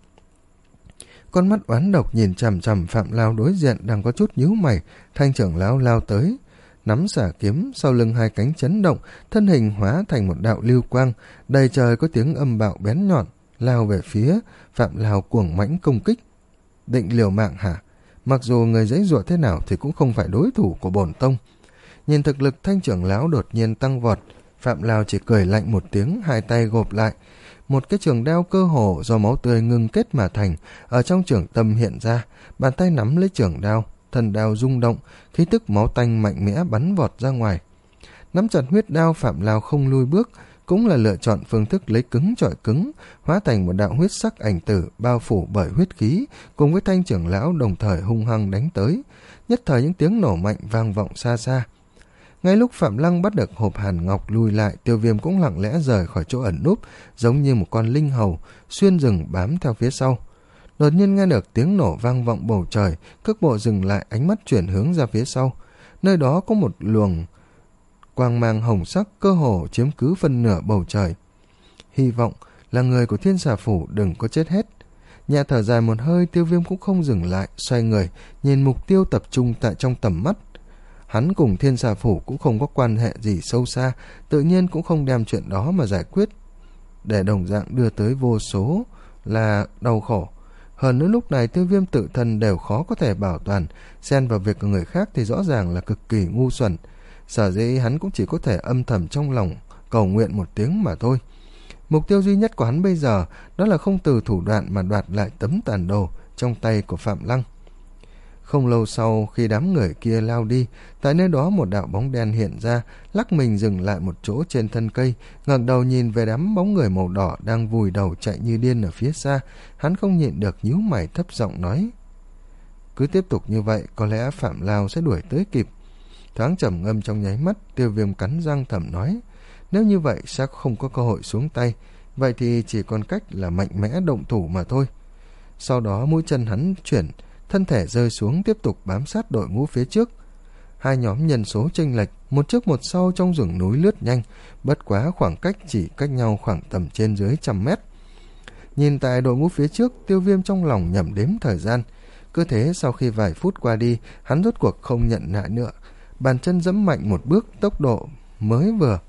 Con mắt oán độc nhìn chằm chằm Phạm Lao đối diện đang có chút nhíu mày. Thanh trưởng lão lao tới, nắm xả kiếm, sau lưng hai cánh chấn động, thân hình hóa thành một đạo lưu quang, đầy trời có tiếng âm bạo bén nhọn, lao về phía Phạm Lao cuồng mãnh công kích. Định liều mạng hả? Mặc dù người giãy giụa thế nào thì cũng không phải đối thủ của bổn tông. Nhìn thực lực Thanh trưởng lão đột nhiên tăng vọt, Phạm Lao chỉ cười lạnh một tiếng, hai tay gộp lại. Một cái trường đao cơ hồ do máu tươi ngưng kết mà thành, ở trong trường tâm hiện ra, bàn tay nắm lấy trường đao, thần đao rung động, khí tức máu tanh mạnh mẽ bắn vọt ra ngoài. Nắm chặt huyết đao, Phạm Lao không lui bước, cũng là lựa chọn phương thức lấy cứng chọi cứng, hóa thành một đạo huyết sắc ảnh tử bao phủ bởi huyết khí, cùng với Thanh trưởng lão đồng thời hung hăng đánh tới. Nhất thời những tiếng nổ mạnh vang vọng xa xa. Ngay lúc Phạm Lăng bắt được hộp hàn ngọc lùi lại, Tiêu Viêm cũng lặng lẽ rời khỏi chỗ ẩn núp, giống như một con linh hầu xuyên rừng bám theo phía sau. Đột nhiên nghe được tiếng nổ vang vọng bầu trời, cước bộ dừng lại, ánh mắt chuyển hướng ra phía sau. Nơi đó có một luồng quang mang hồng sắc cơ hồ chiếm cứ phân nửa bầu trời. Hy vọng là người của Thiên Xà Phủ đừng có chết hết. Nhẹ thở dài một hơi, Tiêu Viêm cũng không dừng lại, xoay người nhìn mục tiêu tập trung tại trong tầm mắt. Hắn cùng Thiên Xà Phủ cũng không có quan hệ gì sâu xa, tự nhiên cũng không đem chuyện đó mà giải quyết, để đồng dạng đưa tới vô số là đau khổ. Hơn nữa lúc này Tiêu Viêm tự thân đều khó có thể bảo toàn, xen vào việc của người khác thì rõ ràng là cực kỳ ngu xuẩn. Sở dĩ hắn cũng chỉ có thể âm thầm trong lòng cầu nguyện một tiếng mà thôi. Mục tiêu duy nhất của hắn bây giờ đó là không từ thủ đoạn mà đoạt lại tấm tàn đồ trong tay của Phạm Lăng. Không lâu sau, khi đám người kia lao đi, tại nơi đó một đạo bóng đen hiện ra, lắc mình dừng lại một chỗ trên thân cây, ngẩng đầu nhìn về đám bóng người màu đỏ đang vùi đầu chạy như điên ở phía xa. Hắn không nhịn được nhíu mày thấp giọng nói: cứ tiếp tục như vậy, có lẽ Phạm Lao sẽ đuổi tới kịp. Thoáng trầm ngâm trong nháy mắt, Tiêu Viêm cắn răng thầm nói: nếu như vậy sẽ không có cơ hội xuống tay, vậy thì chỉ còn cách là mạnh mẽ động thủ mà thôi. Sau đó mũi chân hắn chuyển, thân thể rơi xuống tiếp tục bám sát đội ngũ phía trước. Hai nhóm nhân số chênh lệch, một trước một sau trong rừng núi lướt nhanh, bất quá khoảng cách chỉ cách nhau khoảng tầm trên dưới trăm mét. Nhìn tại đội ngũ phía trước, Tiêu Viêm trong lòng nhẩm đếm thời gian. Cứ thế sau khi vài phút qua đi, hắn rốt cuộc không nhận lại nữa, bàn chân giẫm mạnh một bước, tốc độ mới vừa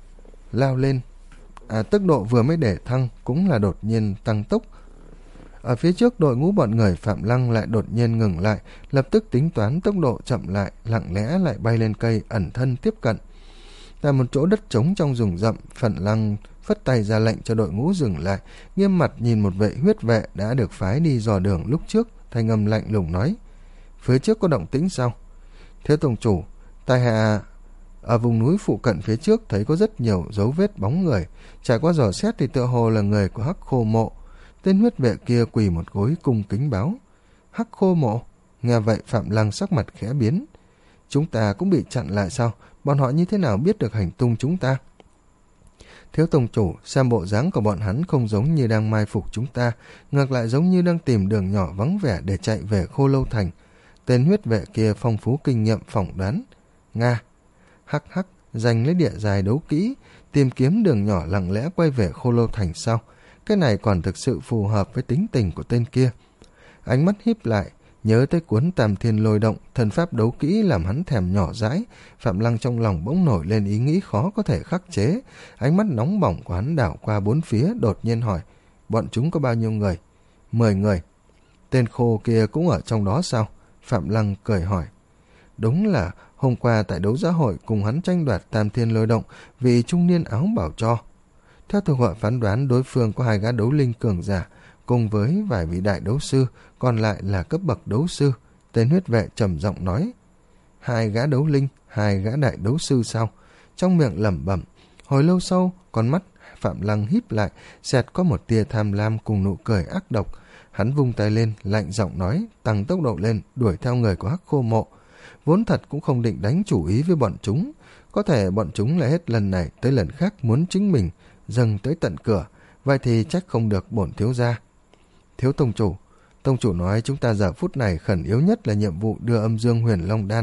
lao lên, à, tốc độ vừa mới để thăng cũng là đột nhiên tăng tốc. Ở phía trước đội ngũ bọn người Phạm Lăng lại đột nhiên ngừng lại, lập tức tính toán tốc độ chậm lại, lặng lẽ lại bay lên cây ẩn thân tiếp cận. Tại một chỗ đất trống trong rừng rậm, Phạm Lăng phất tay ra lệnh cho đội ngũ dừng lại, nghiêm mặt nhìn một vệ huyết vệ đã được phái đi dò đường lúc trước, thanh âm lạnh lùng nói: phía trước có động tĩnh sao? Thiếu tông chủ, tại hạ ở vùng núi phụ cận phía trước thấy có rất nhiều dấu vết bóng người, trải qua dò xét thì tựa hồ là người của Hắc Khô Mộ. Tên huyết vệ kia quỳ một gối cung kính báo. Hắc Khô Mộ? Nghe vậy Phạm Lăng sắc mặt khẽ biến. Chúng ta cũng bị chặn lại sao? Bọn họ như thế nào biết được hành tung chúng ta? Thiếu tông chủ, xem bộ dáng của bọn hắn không giống như đang mai phục chúng ta, ngược lại giống như đang tìm đường nhỏ vắng vẻ để chạy về Khô Lâu Thành. Tên huyết vệ kia phong phú kinh nghiệm phỏng đoán. Nga. Hắc hắc, giành lấy địa dài đấu kỹ, tìm kiếm đường nhỏ lặng lẽ quay về Khô Lâu Thành sao? Cái này còn thực sự phù hợp với tính tình của tên kia. Ánh mắt híp lại, nhớ tới cuốn Tam Thiên Lôi Động, thần pháp đấu kỹ làm hắn thèm nhỏ dãi. Phạm Lăng trong lòng bỗng nổi lên ý nghĩ khó có thể khắc chế. Ánh mắt nóng bỏng của hắn đảo qua bốn phía, đột nhiên hỏi: bọn chúng có bao nhiêu người? Mười người. Tên khô kia cũng ở trong đó sao? Phạm Lăng cười hỏi. Đúng là hôm qua tại đấu giá hội cùng hắn tranh đoạt Tam Thiên Lôi Động, vị trung niên áo bảo cho. Theo thuộc hội phán đoán, đối phương có hai gã đấu linh cường giả cùng với vài vị đại đấu sư, còn lại là cấp bậc đấu sư. Tên huyết vệ trầm giọng nói. Hai gã đấu linh, hai gã đại đấu sư sao? Trong miệng lẩm bẩm. Hồi lâu sau, con mắt Phạm Lăng híp lại, xẹt có một tia tham lam cùng nụ cười ác độc. Hắn vung tay lên, lạnh giọng nói, tăng tốc độ lên, đuổi theo người của Hắc Khô Mộ. Vốn thật cũng không định đánh chủ ý với bọn chúng, có thể bọn chúng lại hết lần này tới lần khác muốn chính mình dâng tới tận cửa, vậy thì trách không được bổn thiếu gia. Thiếu tông chủ, tông chủ nói chúng ta giờ phút này khẩn yếu nhất là nhiệm vụ đưa âm dương huyền long đan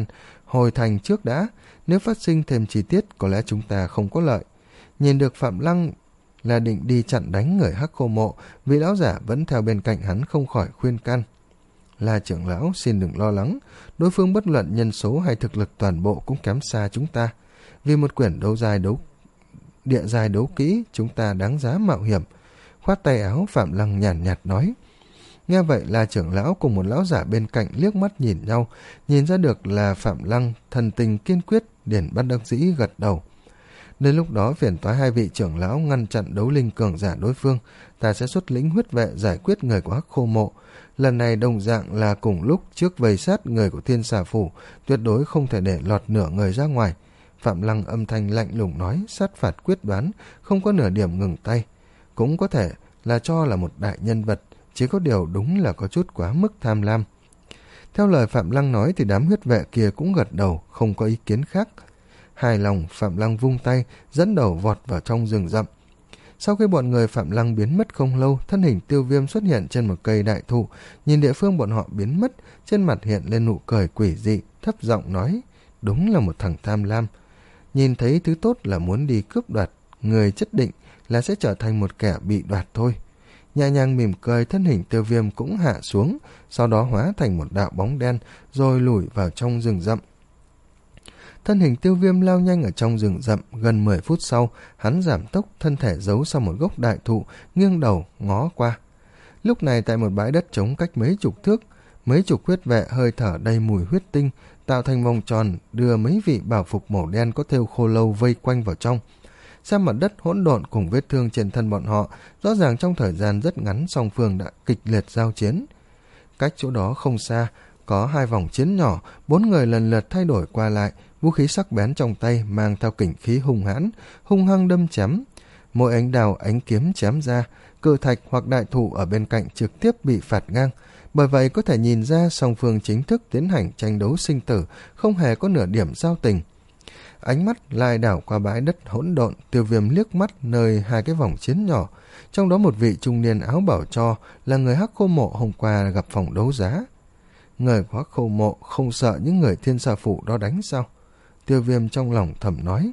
hồi thành trước đã, nếu phát sinh thêm chi tiết có lẽ chúng ta không có lợi. Nhìn được Phạm Lăng là định đi chặn đánh người Hắc Khô Mộ, vị lão giả vẫn theo bên cạnh hắn không khỏi khuyên can. La trưởng lão xin đừng lo lắng, đối phương bất luận nhân số hay thực lực toàn bộ cũng kém xa chúng ta. Vì một quyển đấu dài đấu địa dài đấu kỹ, chúng ta đáng giá mạo hiểm. Khoát tay áo, Phạm Lăng nhàn nhạt, nhạt nói. Nghe vậy là trưởng lão cùng một lão giả bên cạnh liếc mắt nhìn nhau, nhìn ra được là Phạm Lăng thần tình kiên quyết, liền bất đắc dĩ gật đầu. Đến lúc đó phiền toái hai vị trưởng lão ngăn chặn đấu linh cường giả đối phương, ta sẽ xuất lĩnh huyết vệ giải quyết người của Hắc Khô Mộ. Lần này đồng dạng là cùng lúc trước vây sát người của Thiên Xà Phủ, tuyệt đối không thể để lọt nửa người ra ngoài. Phạm Lăng âm thanh lạnh lùng nói, sát phạt quyết đoán, không có nửa điểm ngừng tay. Cũng có thể là cho là một đại nhân vật, chỉ có điều đúng là có chút quá mức tham lam. Theo lời Phạm Lăng nói thì đám huyết vệ kia cũng gật đầu, không có ý kiến khác. Hài lòng, Phạm Lăng vung tay, dẫn đầu vọt vào trong rừng rậm. Sau khi bọn người Phạm Lăng biến mất không lâu, thân hình Tiêu Viêm xuất hiện trên một cây đại thụ, nhìn địa phương bọn họ biến mất, trên mặt hiện lên nụ cười quỷ dị, thấp giọng nói, đúng là một thằng tham lam. Nhìn thấy thứ tốt là muốn đi cướp đoạt, người chất định là sẽ trở thành một kẻ bị đoạt thôi. Nhẹ nhàng mỉm cười, thân hình Tiêu Viêm cũng hạ xuống, sau đó hóa thành một đạo bóng đen, rồi lủi vào trong rừng rậm. Thân hình Tiêu Viêm lao nhanh ở trong rừng rậm, gần mười phút sau, hắn giảm tốc, thân thể giấu sau một gốc đại thụ, nghiêng đầu, ngó qua. Lúc này tại một bãi đất trống cách mấy chục thước, mấy chục huyết vệ hơi thở đầy mùi huyết tinh, tạo thành vòng tròn, đưa mấy vị bảo phục màu đen có thêu khô lâu vây quanh vào trong. Xem mặt đất hỗn độn cùng vết thương trên thân bọn họ, rõ ràng trong thời gian rất ngắn song phương đã kịch liệt giao chiến. Cách chỗ đó không xa, có hai vòng chiến nhỏ, bốn người lần lượt thay đổi qua lại, vũ khí sắc bén trong tay mang theo kình khí hung hãn, hung hăng đâm chém. Mỗi ánh đào ánh kiếm chém ra, cự thạch hoặc đại thụ ở bên cạnh trực tiếp bị phạt ngang. Bởi vậy có thể nhìn ra song phương chính thức tiến hành tranh đấu sinh tử, không hề có nửa điểm giao tình. Ánh mắt lại đảo qua bãi đất hỗn độn, Tiêu Viêm liếc mắt nơi hai cái vòng chiến nhỏ, trong đó một vị trung niên áo bảo cho là người Hắc Khô Mộ hôm qua gặp phòng đấu giá. Người của Hắc Khô Mộ không sợ những người Thiên Xà Phủ đó đánh sao? Tiêu Viêm trong lòng thầm nói.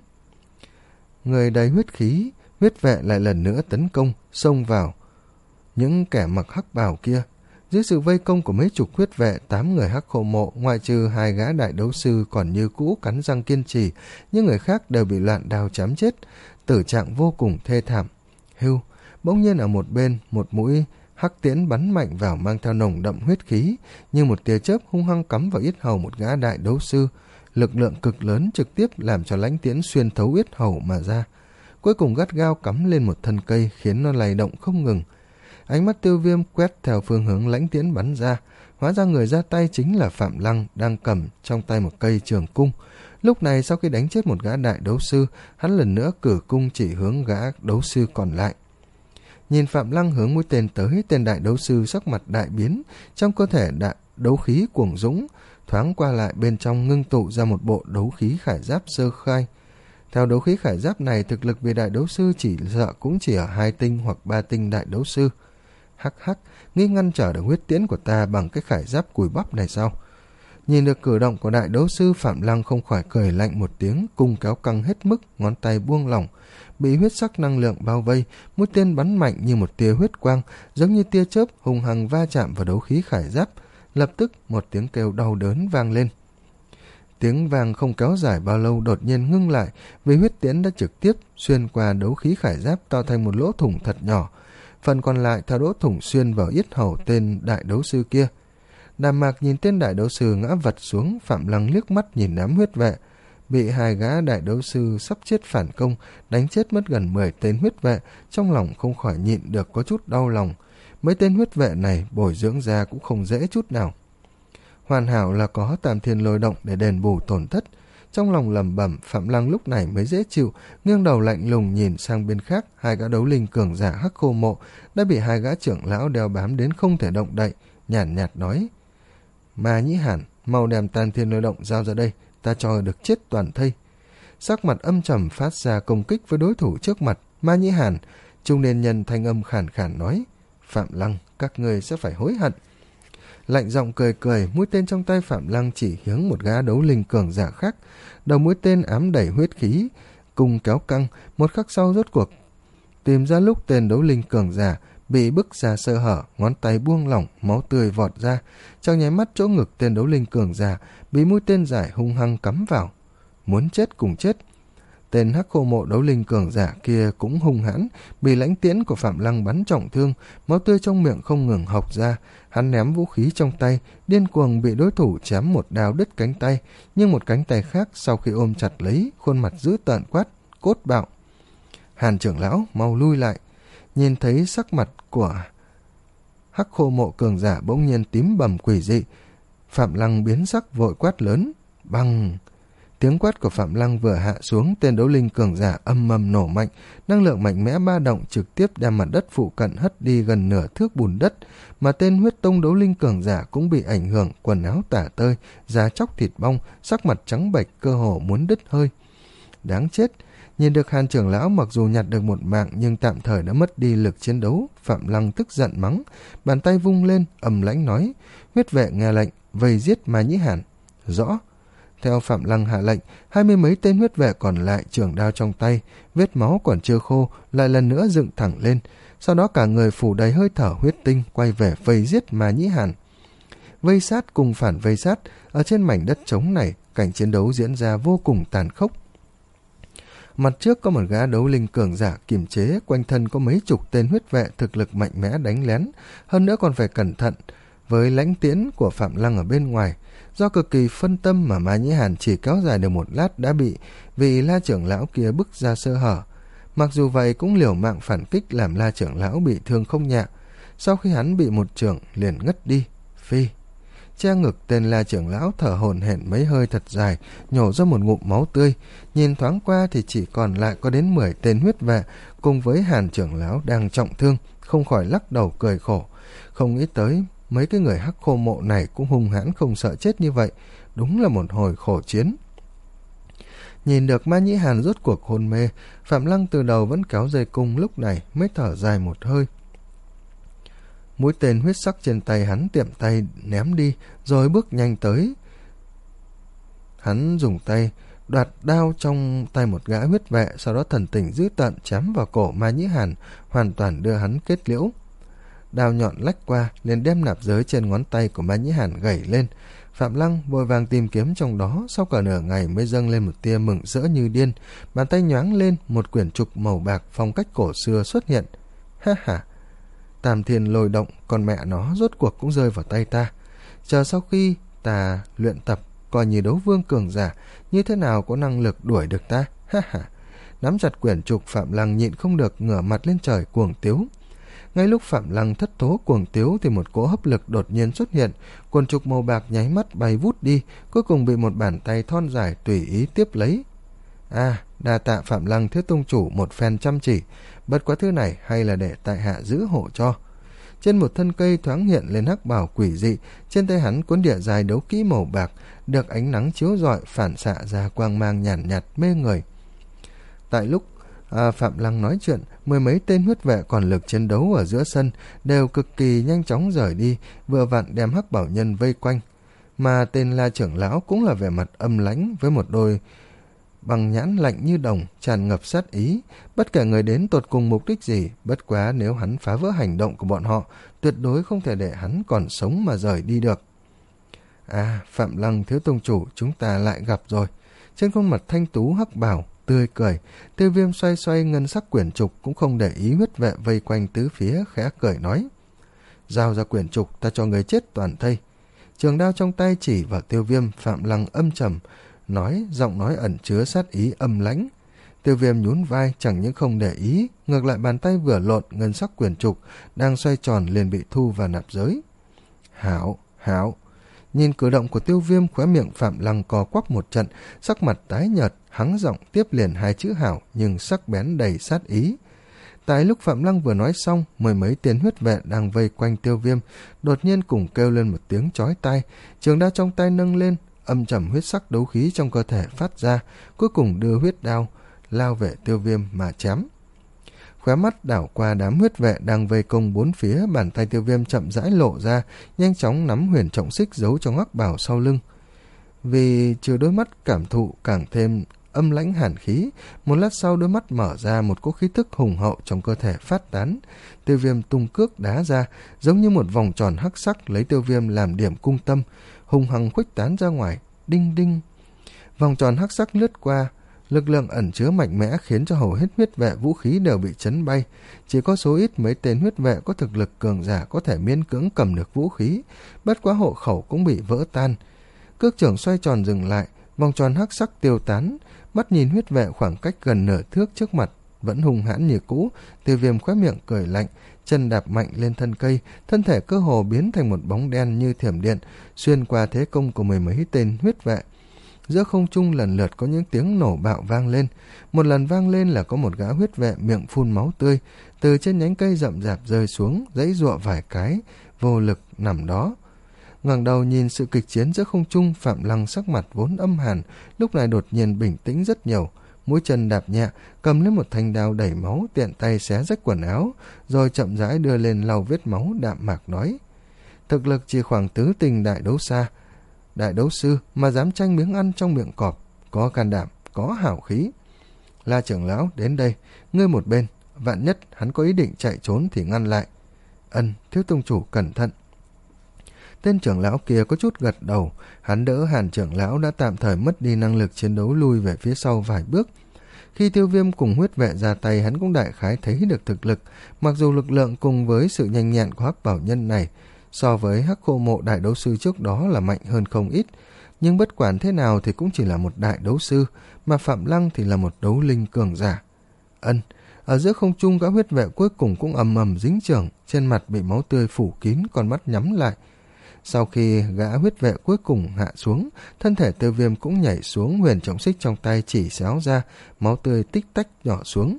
Người đầy huyết khí, huyết vệ lại lần nữa tấn công, xông vào những kẻ mặc hắc bào kia. Dưới sự vây công của mấy chục huyết vệ, tám người Hắc Khô Mộ, ngoại trừ hai gã đại đấu sư còn như cũ cắn răng kiên trì, những người khác đều bị loạn đao chém chết, tử trạng vô cùng thê thảm. Hưu, bỗng nhiên ở một bên, một mũi hắc tiễn bắn mạnh vào mang theo nồng đậm huyết khí, như một tia chớp hung hăng cắm vào yết hầu một gã đại đấu sư. Lực lượng cực lớn trực tiếp làm cho lãnh tiễn xuyên thấu yết hầu mà ra, cuối cùng gắt gao cắm lên một thân cây khiến nó lay động không ngừng. Ánh mắt Tiêu Viêm quét theo phương hướng lãnh tiễn bắn ra, hóa ra người ra tay chính là Phạm Lăng đang cầm trong tay một cây trường cung. Lúc này sau khi đánh chết một gã đại đấu sư, hắn lần nữa cử cung chỉ hướng gã đấu sư còn lại. Nhìn Phạm Lăng hướng mũi tên tới, tên đại đấu sư sắc mặt đại biến, trong cơ thể đại đấu khí cuồng dũng, thoáng qua lại bên trong ngưng tụ ra một bộ đấu khí khải giáp sơ khai. Theo đấu khí khải giáp này, thực lực về đại đấu sư chỉ sợ cũng chỉ ở hai tinh hoặc ba tinh đại đấu sư. Hắc hắc, nghĩ ngăn trở được huyết tiễn của ta bằng cái khải giáp cùi bắp này sao? Nhìn được cử động của đại đấu sư, Phạm Lăng không khỏi cười lạnh một tiếng, cung kéo căng hết mức, ngón tay buông lỏng, bị huyết sắc năng lượng bao vây, mũi tên bắn mạnh như một tia huyết quang, giống như tia chớp hung hăng va chạm vào đấu khí khải giáp. Lập tức một tiếng kêu đau đớn vang lên. Tiếng vang không kéo dài bao lâu đột nhiên ngưng lại, vì huyết tiễn đã trực tiếp xuyên qua đấu khí khải giáp tạo thành một lỗ thủng thật nhỏ. Phần còn lại theo lỗ thủng xuyên vào yết hầu tên đại đấu sư kia. Đàm Mạc nhìn tên đại đấu sư ngã vật xuống, Phạm Lăng liếc mắt nhìn đám huyết vệ. Bị hai gã đại đấu sư sắp chết phản công, đánh chết mất gần mười tên huyết vệ, trong lòng không khỏi nhịn được có chút đau lòng. Mấy tên huyết vệ này bồi dưỡng ra cũng không dễ chút nào. Hoàn hảo là có Tam Thiên Lôi Động để đền bù tổn thất. Trong lòng lẩm bẩm, Phạm Lăng lúc này mới dễ chịu, nghiêng đầu lạnh lùng nhìn sang bên khác. Hai gã đấu linh cường giả Hắc Khô Mộ đã bị hai gã trưởng lão đeo bám đến không thể động đậy, nhàn nhạt, nhạt nói: Ma Nhĩ Hàn, mau đem Tam Thiên Lôi Động giao ra đây, ta cho được chết toàn thây. Sắc mặt âm trầm phát ra công kích với đối thủ trước mặt. Ma Nhĩ Hàn, trung niên nhân thanh âm khàn khàn nói: Phạm Lăng, các ngươi sẽ phải hối hận. lạnh giọng cười cười, mũi tên trong tay Phạm Lăng chỉ hướng một gã đấu linh cường giả khác. Đầu mũi tên ám đẩy huyết khí, cùng kéo căng, một khắc sau rốt cuộc tìm ra lúc tên đấu linh cường giả bị bức ra sơ hở, ngón tay buông lỏng, máu tươi vọt ra. Trong nháy mắt chỗ ngực tên đấu linh cường giả bị mũi tên dài hung hăng cắm vào. Muốn chết cùng chết. Tên hắc khô mộ đấu linh cường giả kia cũng hung hãn, bị lãnh tiễn của Phạm Lăng bắn trọng thương, máu tươi trong miệng không ngừng hộc ra. Hắn ném vũ khí trong tay, điên cuồng bị đối thủ chém một đao đứt cánh tay, nhưng một cánh tay khác sau khi ôm chặt lấy, khuôn mặt dữ tợn quát, cốt bạo. Hàn trưởng lão mau lui lại. Nhìn thấy sắc mặt của hắc khô mộ cường giả bỗng nhiên tím bầm quỷ dị, Phạm Lăng biến sắc vội quát lớn, bằng. Tiếng quát của Phạm Lăng vừa hạ xuống, tên đấu linh cường giả âm mầm nổ mạnh, năng lượng mạnh mẽ ba động trực tiếp đem mặt đất phụ cận hất đi gần nửa thước bùn đất, mà tên huyết tông đấu linh cường giả cũng bị ảnh hưởng, quần áo tả tơi, da chóc thịt bong, sắc mặt trắng bệch, cơ hồ muốn đứt hơi. Đáng chết. Nhìn được Hàn trưởng lão mặc dù nhặt được một mạng nhưng tạm thời đã mất đi lực chiến đấu, Phạm Lăng tức giận mắng, bàn tay vung lên, ầm lãnh nói, huyết vệ nghe lệnh, vây giết Ma Nhĩ Hàn. Rõ. Theo Phạm Lăng hạ lệnh, hai mươi mấy tên huyết vệ còn lại trường đao trong tay, vết máu còn chưa khô, lại lần nữa dựng thẳng lên, sau đó cả người phủ đầy hơi thở huyết tinh quay về vây giết Ma Nhĩ Hàn. Vây sát cùng phản vây sát, ở trên mảnh đất trống này, cảnh chiến đấu diễn ra vô cùng tàn khốc. Mặt trước có một gã đấu linh cường giả kiềm chế, quanh thân có mấy chục tên huyết vệ thực lực mạnh mẽ đánh lén, hơn nữa còn phải cẩn thận với lãnh tiễn của Phạm Lăng ở bên ngoài. Do cực kỳ phân tâm mà Ma Nhĩ Hàn chỉ kéo dài được một lát đã bị vị La trưởng lão kia bức ra sơ hở. Mặc dù vậy cũng liều mạng phản kích làm La trưởng lão bị thương không nhẹ. Sau khi hắn bị một chưởng liền ngất đi. Phi. Che ngực tên La trưởng lão thở hổn hển mấy hơi thật dài, nhổ ra một ngụm máu tươi. Nhìn thoáng qua thì chỉ còn lại có đến mười tên huyết vệ cùng với Hàn trưởng lão đang trọng thương, không khỏi lắc đầu cười khổ. Không nghĩ tới mấy cái người hắc khô mộ này cũng hung hãn không sợ chết như vậy, đúng là một hồi khổ chiến. Nhìn được Ma Nhĩ Hàn rốt cuộc hôn mê, Phạm Lăng từ đầu vẫn kéo dây cung, lúc này mới thở dài một hơi. Mũi tên huyết sắc trên tay hắn tiệm tay ném đi, rồi bước nhanh tới. Hắn dùng tay đoạt đao trong tay một gã huyết vệ, sau đó thần tình dữ tợn chém vào cổ Ma Nhĩ Hàn, hoàn toàn đưa hắn kết liễu. Đao nhọn lách qua, liền đem nạp giới trên ngón tay của Ma Nhĩ Hàn gảy lên. Phạm Lăng vội vàng tìm kiếm trong đó, sau cả nửa ngày mới dâng lên một tia mừng rỡ như điên. Bàn tay nhoáng lên, một quyển trục màu bạc phong cách cổ xưa xuất hiện. Ha ha, Tam Thiên Lôi Động, còn mẹ nó rốt cuộc cũng rơi vào tay ta. Chờ sau khi ta luyện tập, coi như đấu vương cường giả, như thế nào có năng lực đuổi được ta. Ha ha. Nắm chặt quyển trục, Phạm Lăng nhịn không được ngửa mặt lên trời cuồng tiếu. Ngay lúc Phạm Lăng thất thố cuồng tiếu thì một cỗ hấp lực đột nhiên xuất hiện, quần trục màu bạc nháy mắt bay vút đi, cuối cùng bị một bàn tay thon dài tùy ý tiếp lấy. À, đa tạ Phạm Lăng thiếu tông chủ một phen chăm chỉ, bất quá thứ này hay là để tại hạ giữ hộ cho. Trên một thân cây thoáng hiện lên hắc bào quỷ dị, trên tay hắn cuốn địa dài đấu kỹ màu bạc, được ánh nắng chiếu rọi phản xạ ra quang mang nhàn nhạt, nhạt mê người. Tại lúc À, Phạm Lăng nói chuyện, mười mấy tên huyết vệ còn lực chiến đấu ở giữa sân đều cực kỳ nhanh chóng rời đi, vừa vặn đem hắc bảo nhân vây quanh. Mà tên La trưởng lão cũng là vẻ mặt âm lãnh với một đôi bằng nhãn lạnh như đồng, tràn ngập sát ý. Bất kể người đến tột cùng mục đích gì, bất quá nếu hắn phá vỡ hành động của bọn họ, tuyệt đối không thể để hắn còn sống mà rời đi được. À, Phạm Lăng thiếu tông chủ, chúng ta lại gặp rồi. Trên khuôn mặt thanh tú hắc bảo tươi cười, Tiêu Viêm xoay xoay ngân sắc quyển trục, cũng không để ý huyết vệ vây quanh tứ phía, khẽ cười nói, giao ra quyển trục, ta cho người chết toàn thây. Trường đao trong tay chỉ vào Tiêu Viêm, Phạm Lăng âm trầm nói, giọng nói ẩn chứa sát ý âm lãnh. Tiêu Viêm nhún vai, chẳng những không để ý, ngược lại bàn tay vừa lộn, ngân sắc quyển trục đang xoay tròn liền bị thu vào nạp giới. Hảo, hảo. Nhìn cử động của Tiêu Viêm, khóe miệng Phạm Lăng co quắp một trận, sắc mặt tái nhợt, hắng giọng tiếp liền hai chữ hảo, nhưng sắc bén đầy sát ý. Tại lúc Phạm Lăng vừa nói xong, mười mấy tên huyết vệ đang vây quanh Tiêu Viêm đột nhiên cùng kêu lên một tiếng chói tai, trường đao trong tay nâng lên, âm trầm huyết sắc đấu khí trong cơ thể phát ra, cuối cùng đưa huyết đao lao về Tiêu Viêm mà chém. Khóe mắt đảo qua đám huyết vệ đang vây công bốn phía, bàn tay Tiêu Viêm chậm rãi lộ ra, nhanh chóng nắm huyền trọng xích giấu trong hắc bào sau lưng. Vì trừ đôi mắt cảm thụ càng thêm âm lãnh hàn khí, một lát sau đôi mắt mở ra, một cỗ khí tức hùng hậu trong cơ thể phát tán. Tiêu Viêm tung cước đá ra, giống như một vòng tròn hắc sắc lấy Tiêu Viêm làm điểm cung tâm, hùng hăng khuếch tán ra ngoài. Đinh đinh, vòng tròn hắc sắc lướt qua, lực lượng ẩn chứa mạnh mẽ khiến cho hầu hết huyết vệ vũ khí đều bị chấn bay. Chỉ có số ít mấy tên huyết vệ có thực lực cường giả có thể miễn cưỡng cầm được vũ khí, bất quá hộ khẩu cũng bị vỡ tan. Cước trưởng xoay tròn dừng lại, vòng tròn hắc sắc tiêu tán. Mắt nhìn huyết vệ khoảng cách gần nửa thước trước mặt vẫn hung hãn như cũ, Tiêu Viêm khóe miệng cười lạnh, chân đạp mạnh lên thân cây, thân thể cơ hồ biến thành một bóng đen như thiểm điện, xuyên qua thế công của mười mấy tên huyết vệ. Giữa không trung lần lượt có những tiếng nổ bạo vang lên, một lần vang lên là có một gã huyết vệ miệng phun máu tươi từ trên nhánh cây rậm rạp rơi xuống, giãy giụa vài cái, vô lực nằm đó. Ngẩng đầu nhìn sự kịch chiến giữa không trung, Phạm Lăng sắc mặt vốn âm hàn lúc này đột nhiên bình tĩnh rất nhiều, mũi chân đạp nhẹ, cầm lên một thanh đao đẩy máu, tiện tay xé rách quần áo, rồi chậm rãi đưa lên lau vết máu, đạm mạc nói: thực lực chỉ khoảng tứ tình đại đấu xa đại đấu sư mà dám tranh miếng ăn trong miệng cọp, có can đảm, có hảo khí. La trưởng lão, đến đây, ngươi một bên, vạn nhất hắn có ý định chạy trốn thì ngăn lại. Ân, thiếu tông chủ cẩn thận. Tên trưởng lão kia có chút gật đầu, hắn đỡ Hàn trưởng lão đã tạm thời mất đi năng lực chiến đấu lui về phía sau vài bước. Khi Tiêu Viêm cùng huyết vệ ra tay, hắn cũng đại khái thấy được thực lực, mặc dù lực lượng cùng với sự nhanh nhẹn của hắc bảo nhân này so với hắc khô mộ đại đấu sư trước đó là mạnh hơn không ít, nhưng bất quản thế nào thì cũng chỉ là một đại đấu sư, mà Phạm Lăng thì là một đấu linh cường giả. Ân, ở giữa không trung gã huyết vệ cuối cùng cũng ầm ầm dính chưởng, trên mặt bị máu tươi phủ kín, con mắt nhắm lại. Sau khi gã huyết vệ cuối cùng hạ xuống, thân thể Tiêu Viêm cũng nhảy xuống, huyền trọng xích trong tay chỉ xéo ra, máu tươi tích tách nhỏ xuống.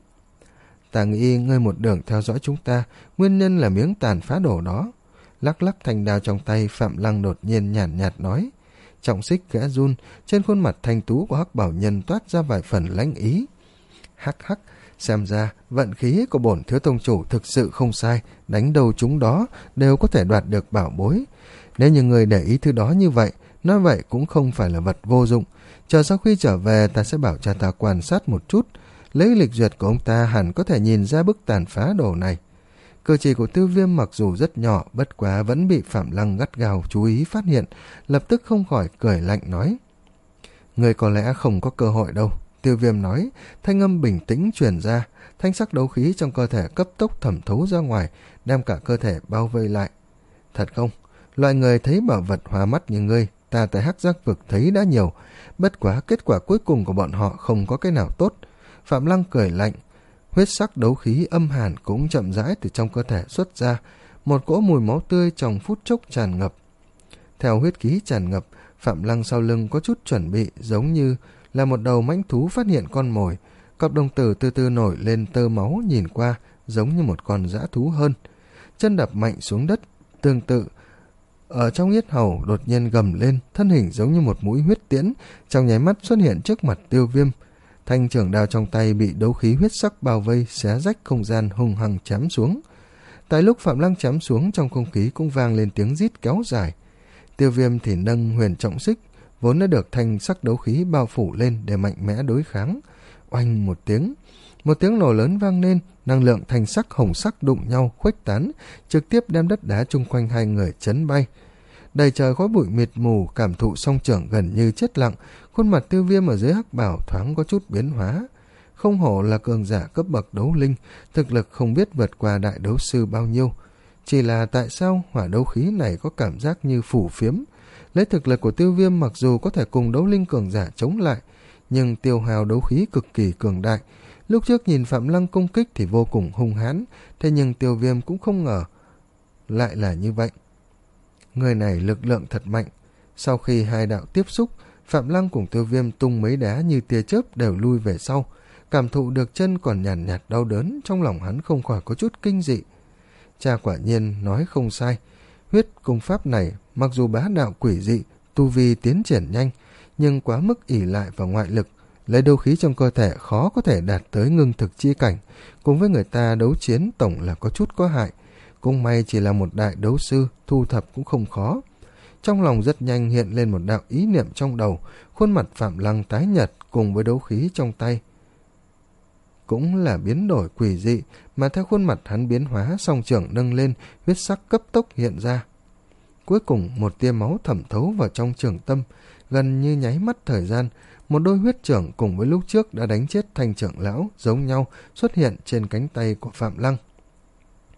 Ta nghĩ ngươi một đường theo dõi chúng ta, nguyên nhân là miếng tàn phá đổ đó. Lắc lắc thanh đao trong tay, Phạm Lăng đột nhiên nhàn nhạt, nhạt nói. Trọng xích khẽ run, trên khuôn mặt thanh tú của hắc bảo nhân toát ra vài phần lãnh ý. Hắc hắc, xem ra vận khí của bổn thiếu tông chủ thực sự không sai, đánh đầu chúng đó đều có thể đoạt được bảo bối. Nếu như người để ý thứ đó như vậy, nói vậy cũng không phải là vật vô dụng. Chờ sau khi trở về, ta sẽ bảo cha ta quan sát một chút, lấy lịch duyệt của ông ta hẳn có thể nhìn ra bức tàn phá đồ này. Cử chỉ của Tiêu Viêm mặc dù rất nhỏ, bất quá vẫn bị Phạm Lăng gắt gao chú ý phát hiện, lập tức không khỏi cười lạnh nói. Người có lẽ không có cơ hội đâu. Tiêu Viêm nói, thanh âm bình tĩnh truyền ra, thanh sắc đấu khí trong cơ thể cấp tốc thẩm thấu ra ngoài, đem cả cơ thể bao vây lại. Thật không? Loại người thấy bảo vật hóa mắt như ngươi, ta tại hắc giác vực thấy đã nhiều, bất quá kết quả cuối cùng của bọn họ không có cái nào tốt. Phạm Lăng cười lạnh, huyết sắc đấu khí âm hàn cũng chậm rãi từ trong cơ thể xuất ra, một cỗ mùi máu tươi trong phút chốc tràn ngập. Theo huyết khí tràn ngập, Phạm Lăng sau lưng có chút chuẩn bị, giống như là một đầu mãnh thú phát hiện con mồi, cặp đồng tử từ từ nổi lên tơ máu, nhìn qua giống như một con dã thú hơn. Chân đập mạnh xuống đất, tương tự ở trong yết hầu đột nhiên gầm lên, thân hình giống như một mũi huyết tiễn, trong nháy mắt xuất hiện trước mặt Tiêu Viêm. Thanh trưởng đao trong tay bị đấu khí huyết sắc bao vây, xé rách không gian, hung hăng chém xuống. Tại lúc Phạm Lăng chém xuống, trong không khí cũng vang lên tiếng rít kéo dài. Tiêu Viêm thì nâng huyền trọng xích, vốn đã được thanh sắc đấu khí bao phủ lên để mạnh mẽ đối kháng. Oanh một tiếng, một tiếng nổ lớn vang lên, năng lượng thanh sắc hồng sắc đụng nhau khuếch tán, trực tiếp đem đất đá chung quanh hai người chấn bay. Đầy trời khói bụi mịt mù, cảm thụ song trưởng gần như chết lặng, khuôn mặt Tiêu Viêm ở dưới hắc bảo thoáng có chút biến hóa. Không hổ là cường giả cấp bậc đấu linh, thực lực không biết vượt qua đại đấu sư bao nhiêu. Chỉ là tại sao hỏa đấu khí này có cảm giác như phủ phiếm. Lấy thực lực của Tiêu Viêm mặc dù có thể cùng đấu linh cường giả chống lại, nhưng tiêu hào đấu khí cực kỳ cường đại. Lúc trước nhìn Phạm Lăng công kích thì vô cùng hung hãn, thế nhưng Tiêu Viêm cũng không ngờ lại là như vậy. Người này lực lượng thật mạnh. Sau khi hai đạo tiếp xúc, Phạm Lăng cùng Tiêu Viêm tung mấy đá như tia chớp đều lui về sau. Cảm thụ được chân còn nhàn nhạt đau đớn, trong lòng hắn không khỏi có chút kinh dị. Cha quả nhiên nói không sai, huyết công pháp này mặc dù bá đạo quỷ dị, tu vi tiến triển nhanh, nhưng quá mức ỷ lại vào ngoại lực, lấy đấu khí trong cơ thể khó có thể đạt tới ngưng thực chi cảnh, cùng với người ta đấu chiến tổng là có chút có hại. Cũng may chỉ là một đại đấu sư, thu thập cũng không khó. Trong lòng rất nhanh hiện lên một đạo ý niệm trong đầu, khuôn mặt Phạm Lăng tái nhợt cùng với đấu khí trong tay cũng là biến đổi quỷ dị, mà theo khuôn mặt hắn biến hóa, song trưởng nâng lên, huyết sắc cấp tốc hiện ra. Cuối cùng một tia máu thẩm thấu vào trong trường tâm, gần như nháy mắt thời gian, một đôi huyết trưởng cùng với lúc trước đã đánh chết Thanh trưởng lão giống nhau xuất hiện trên cánh tay của Phạm Lăng.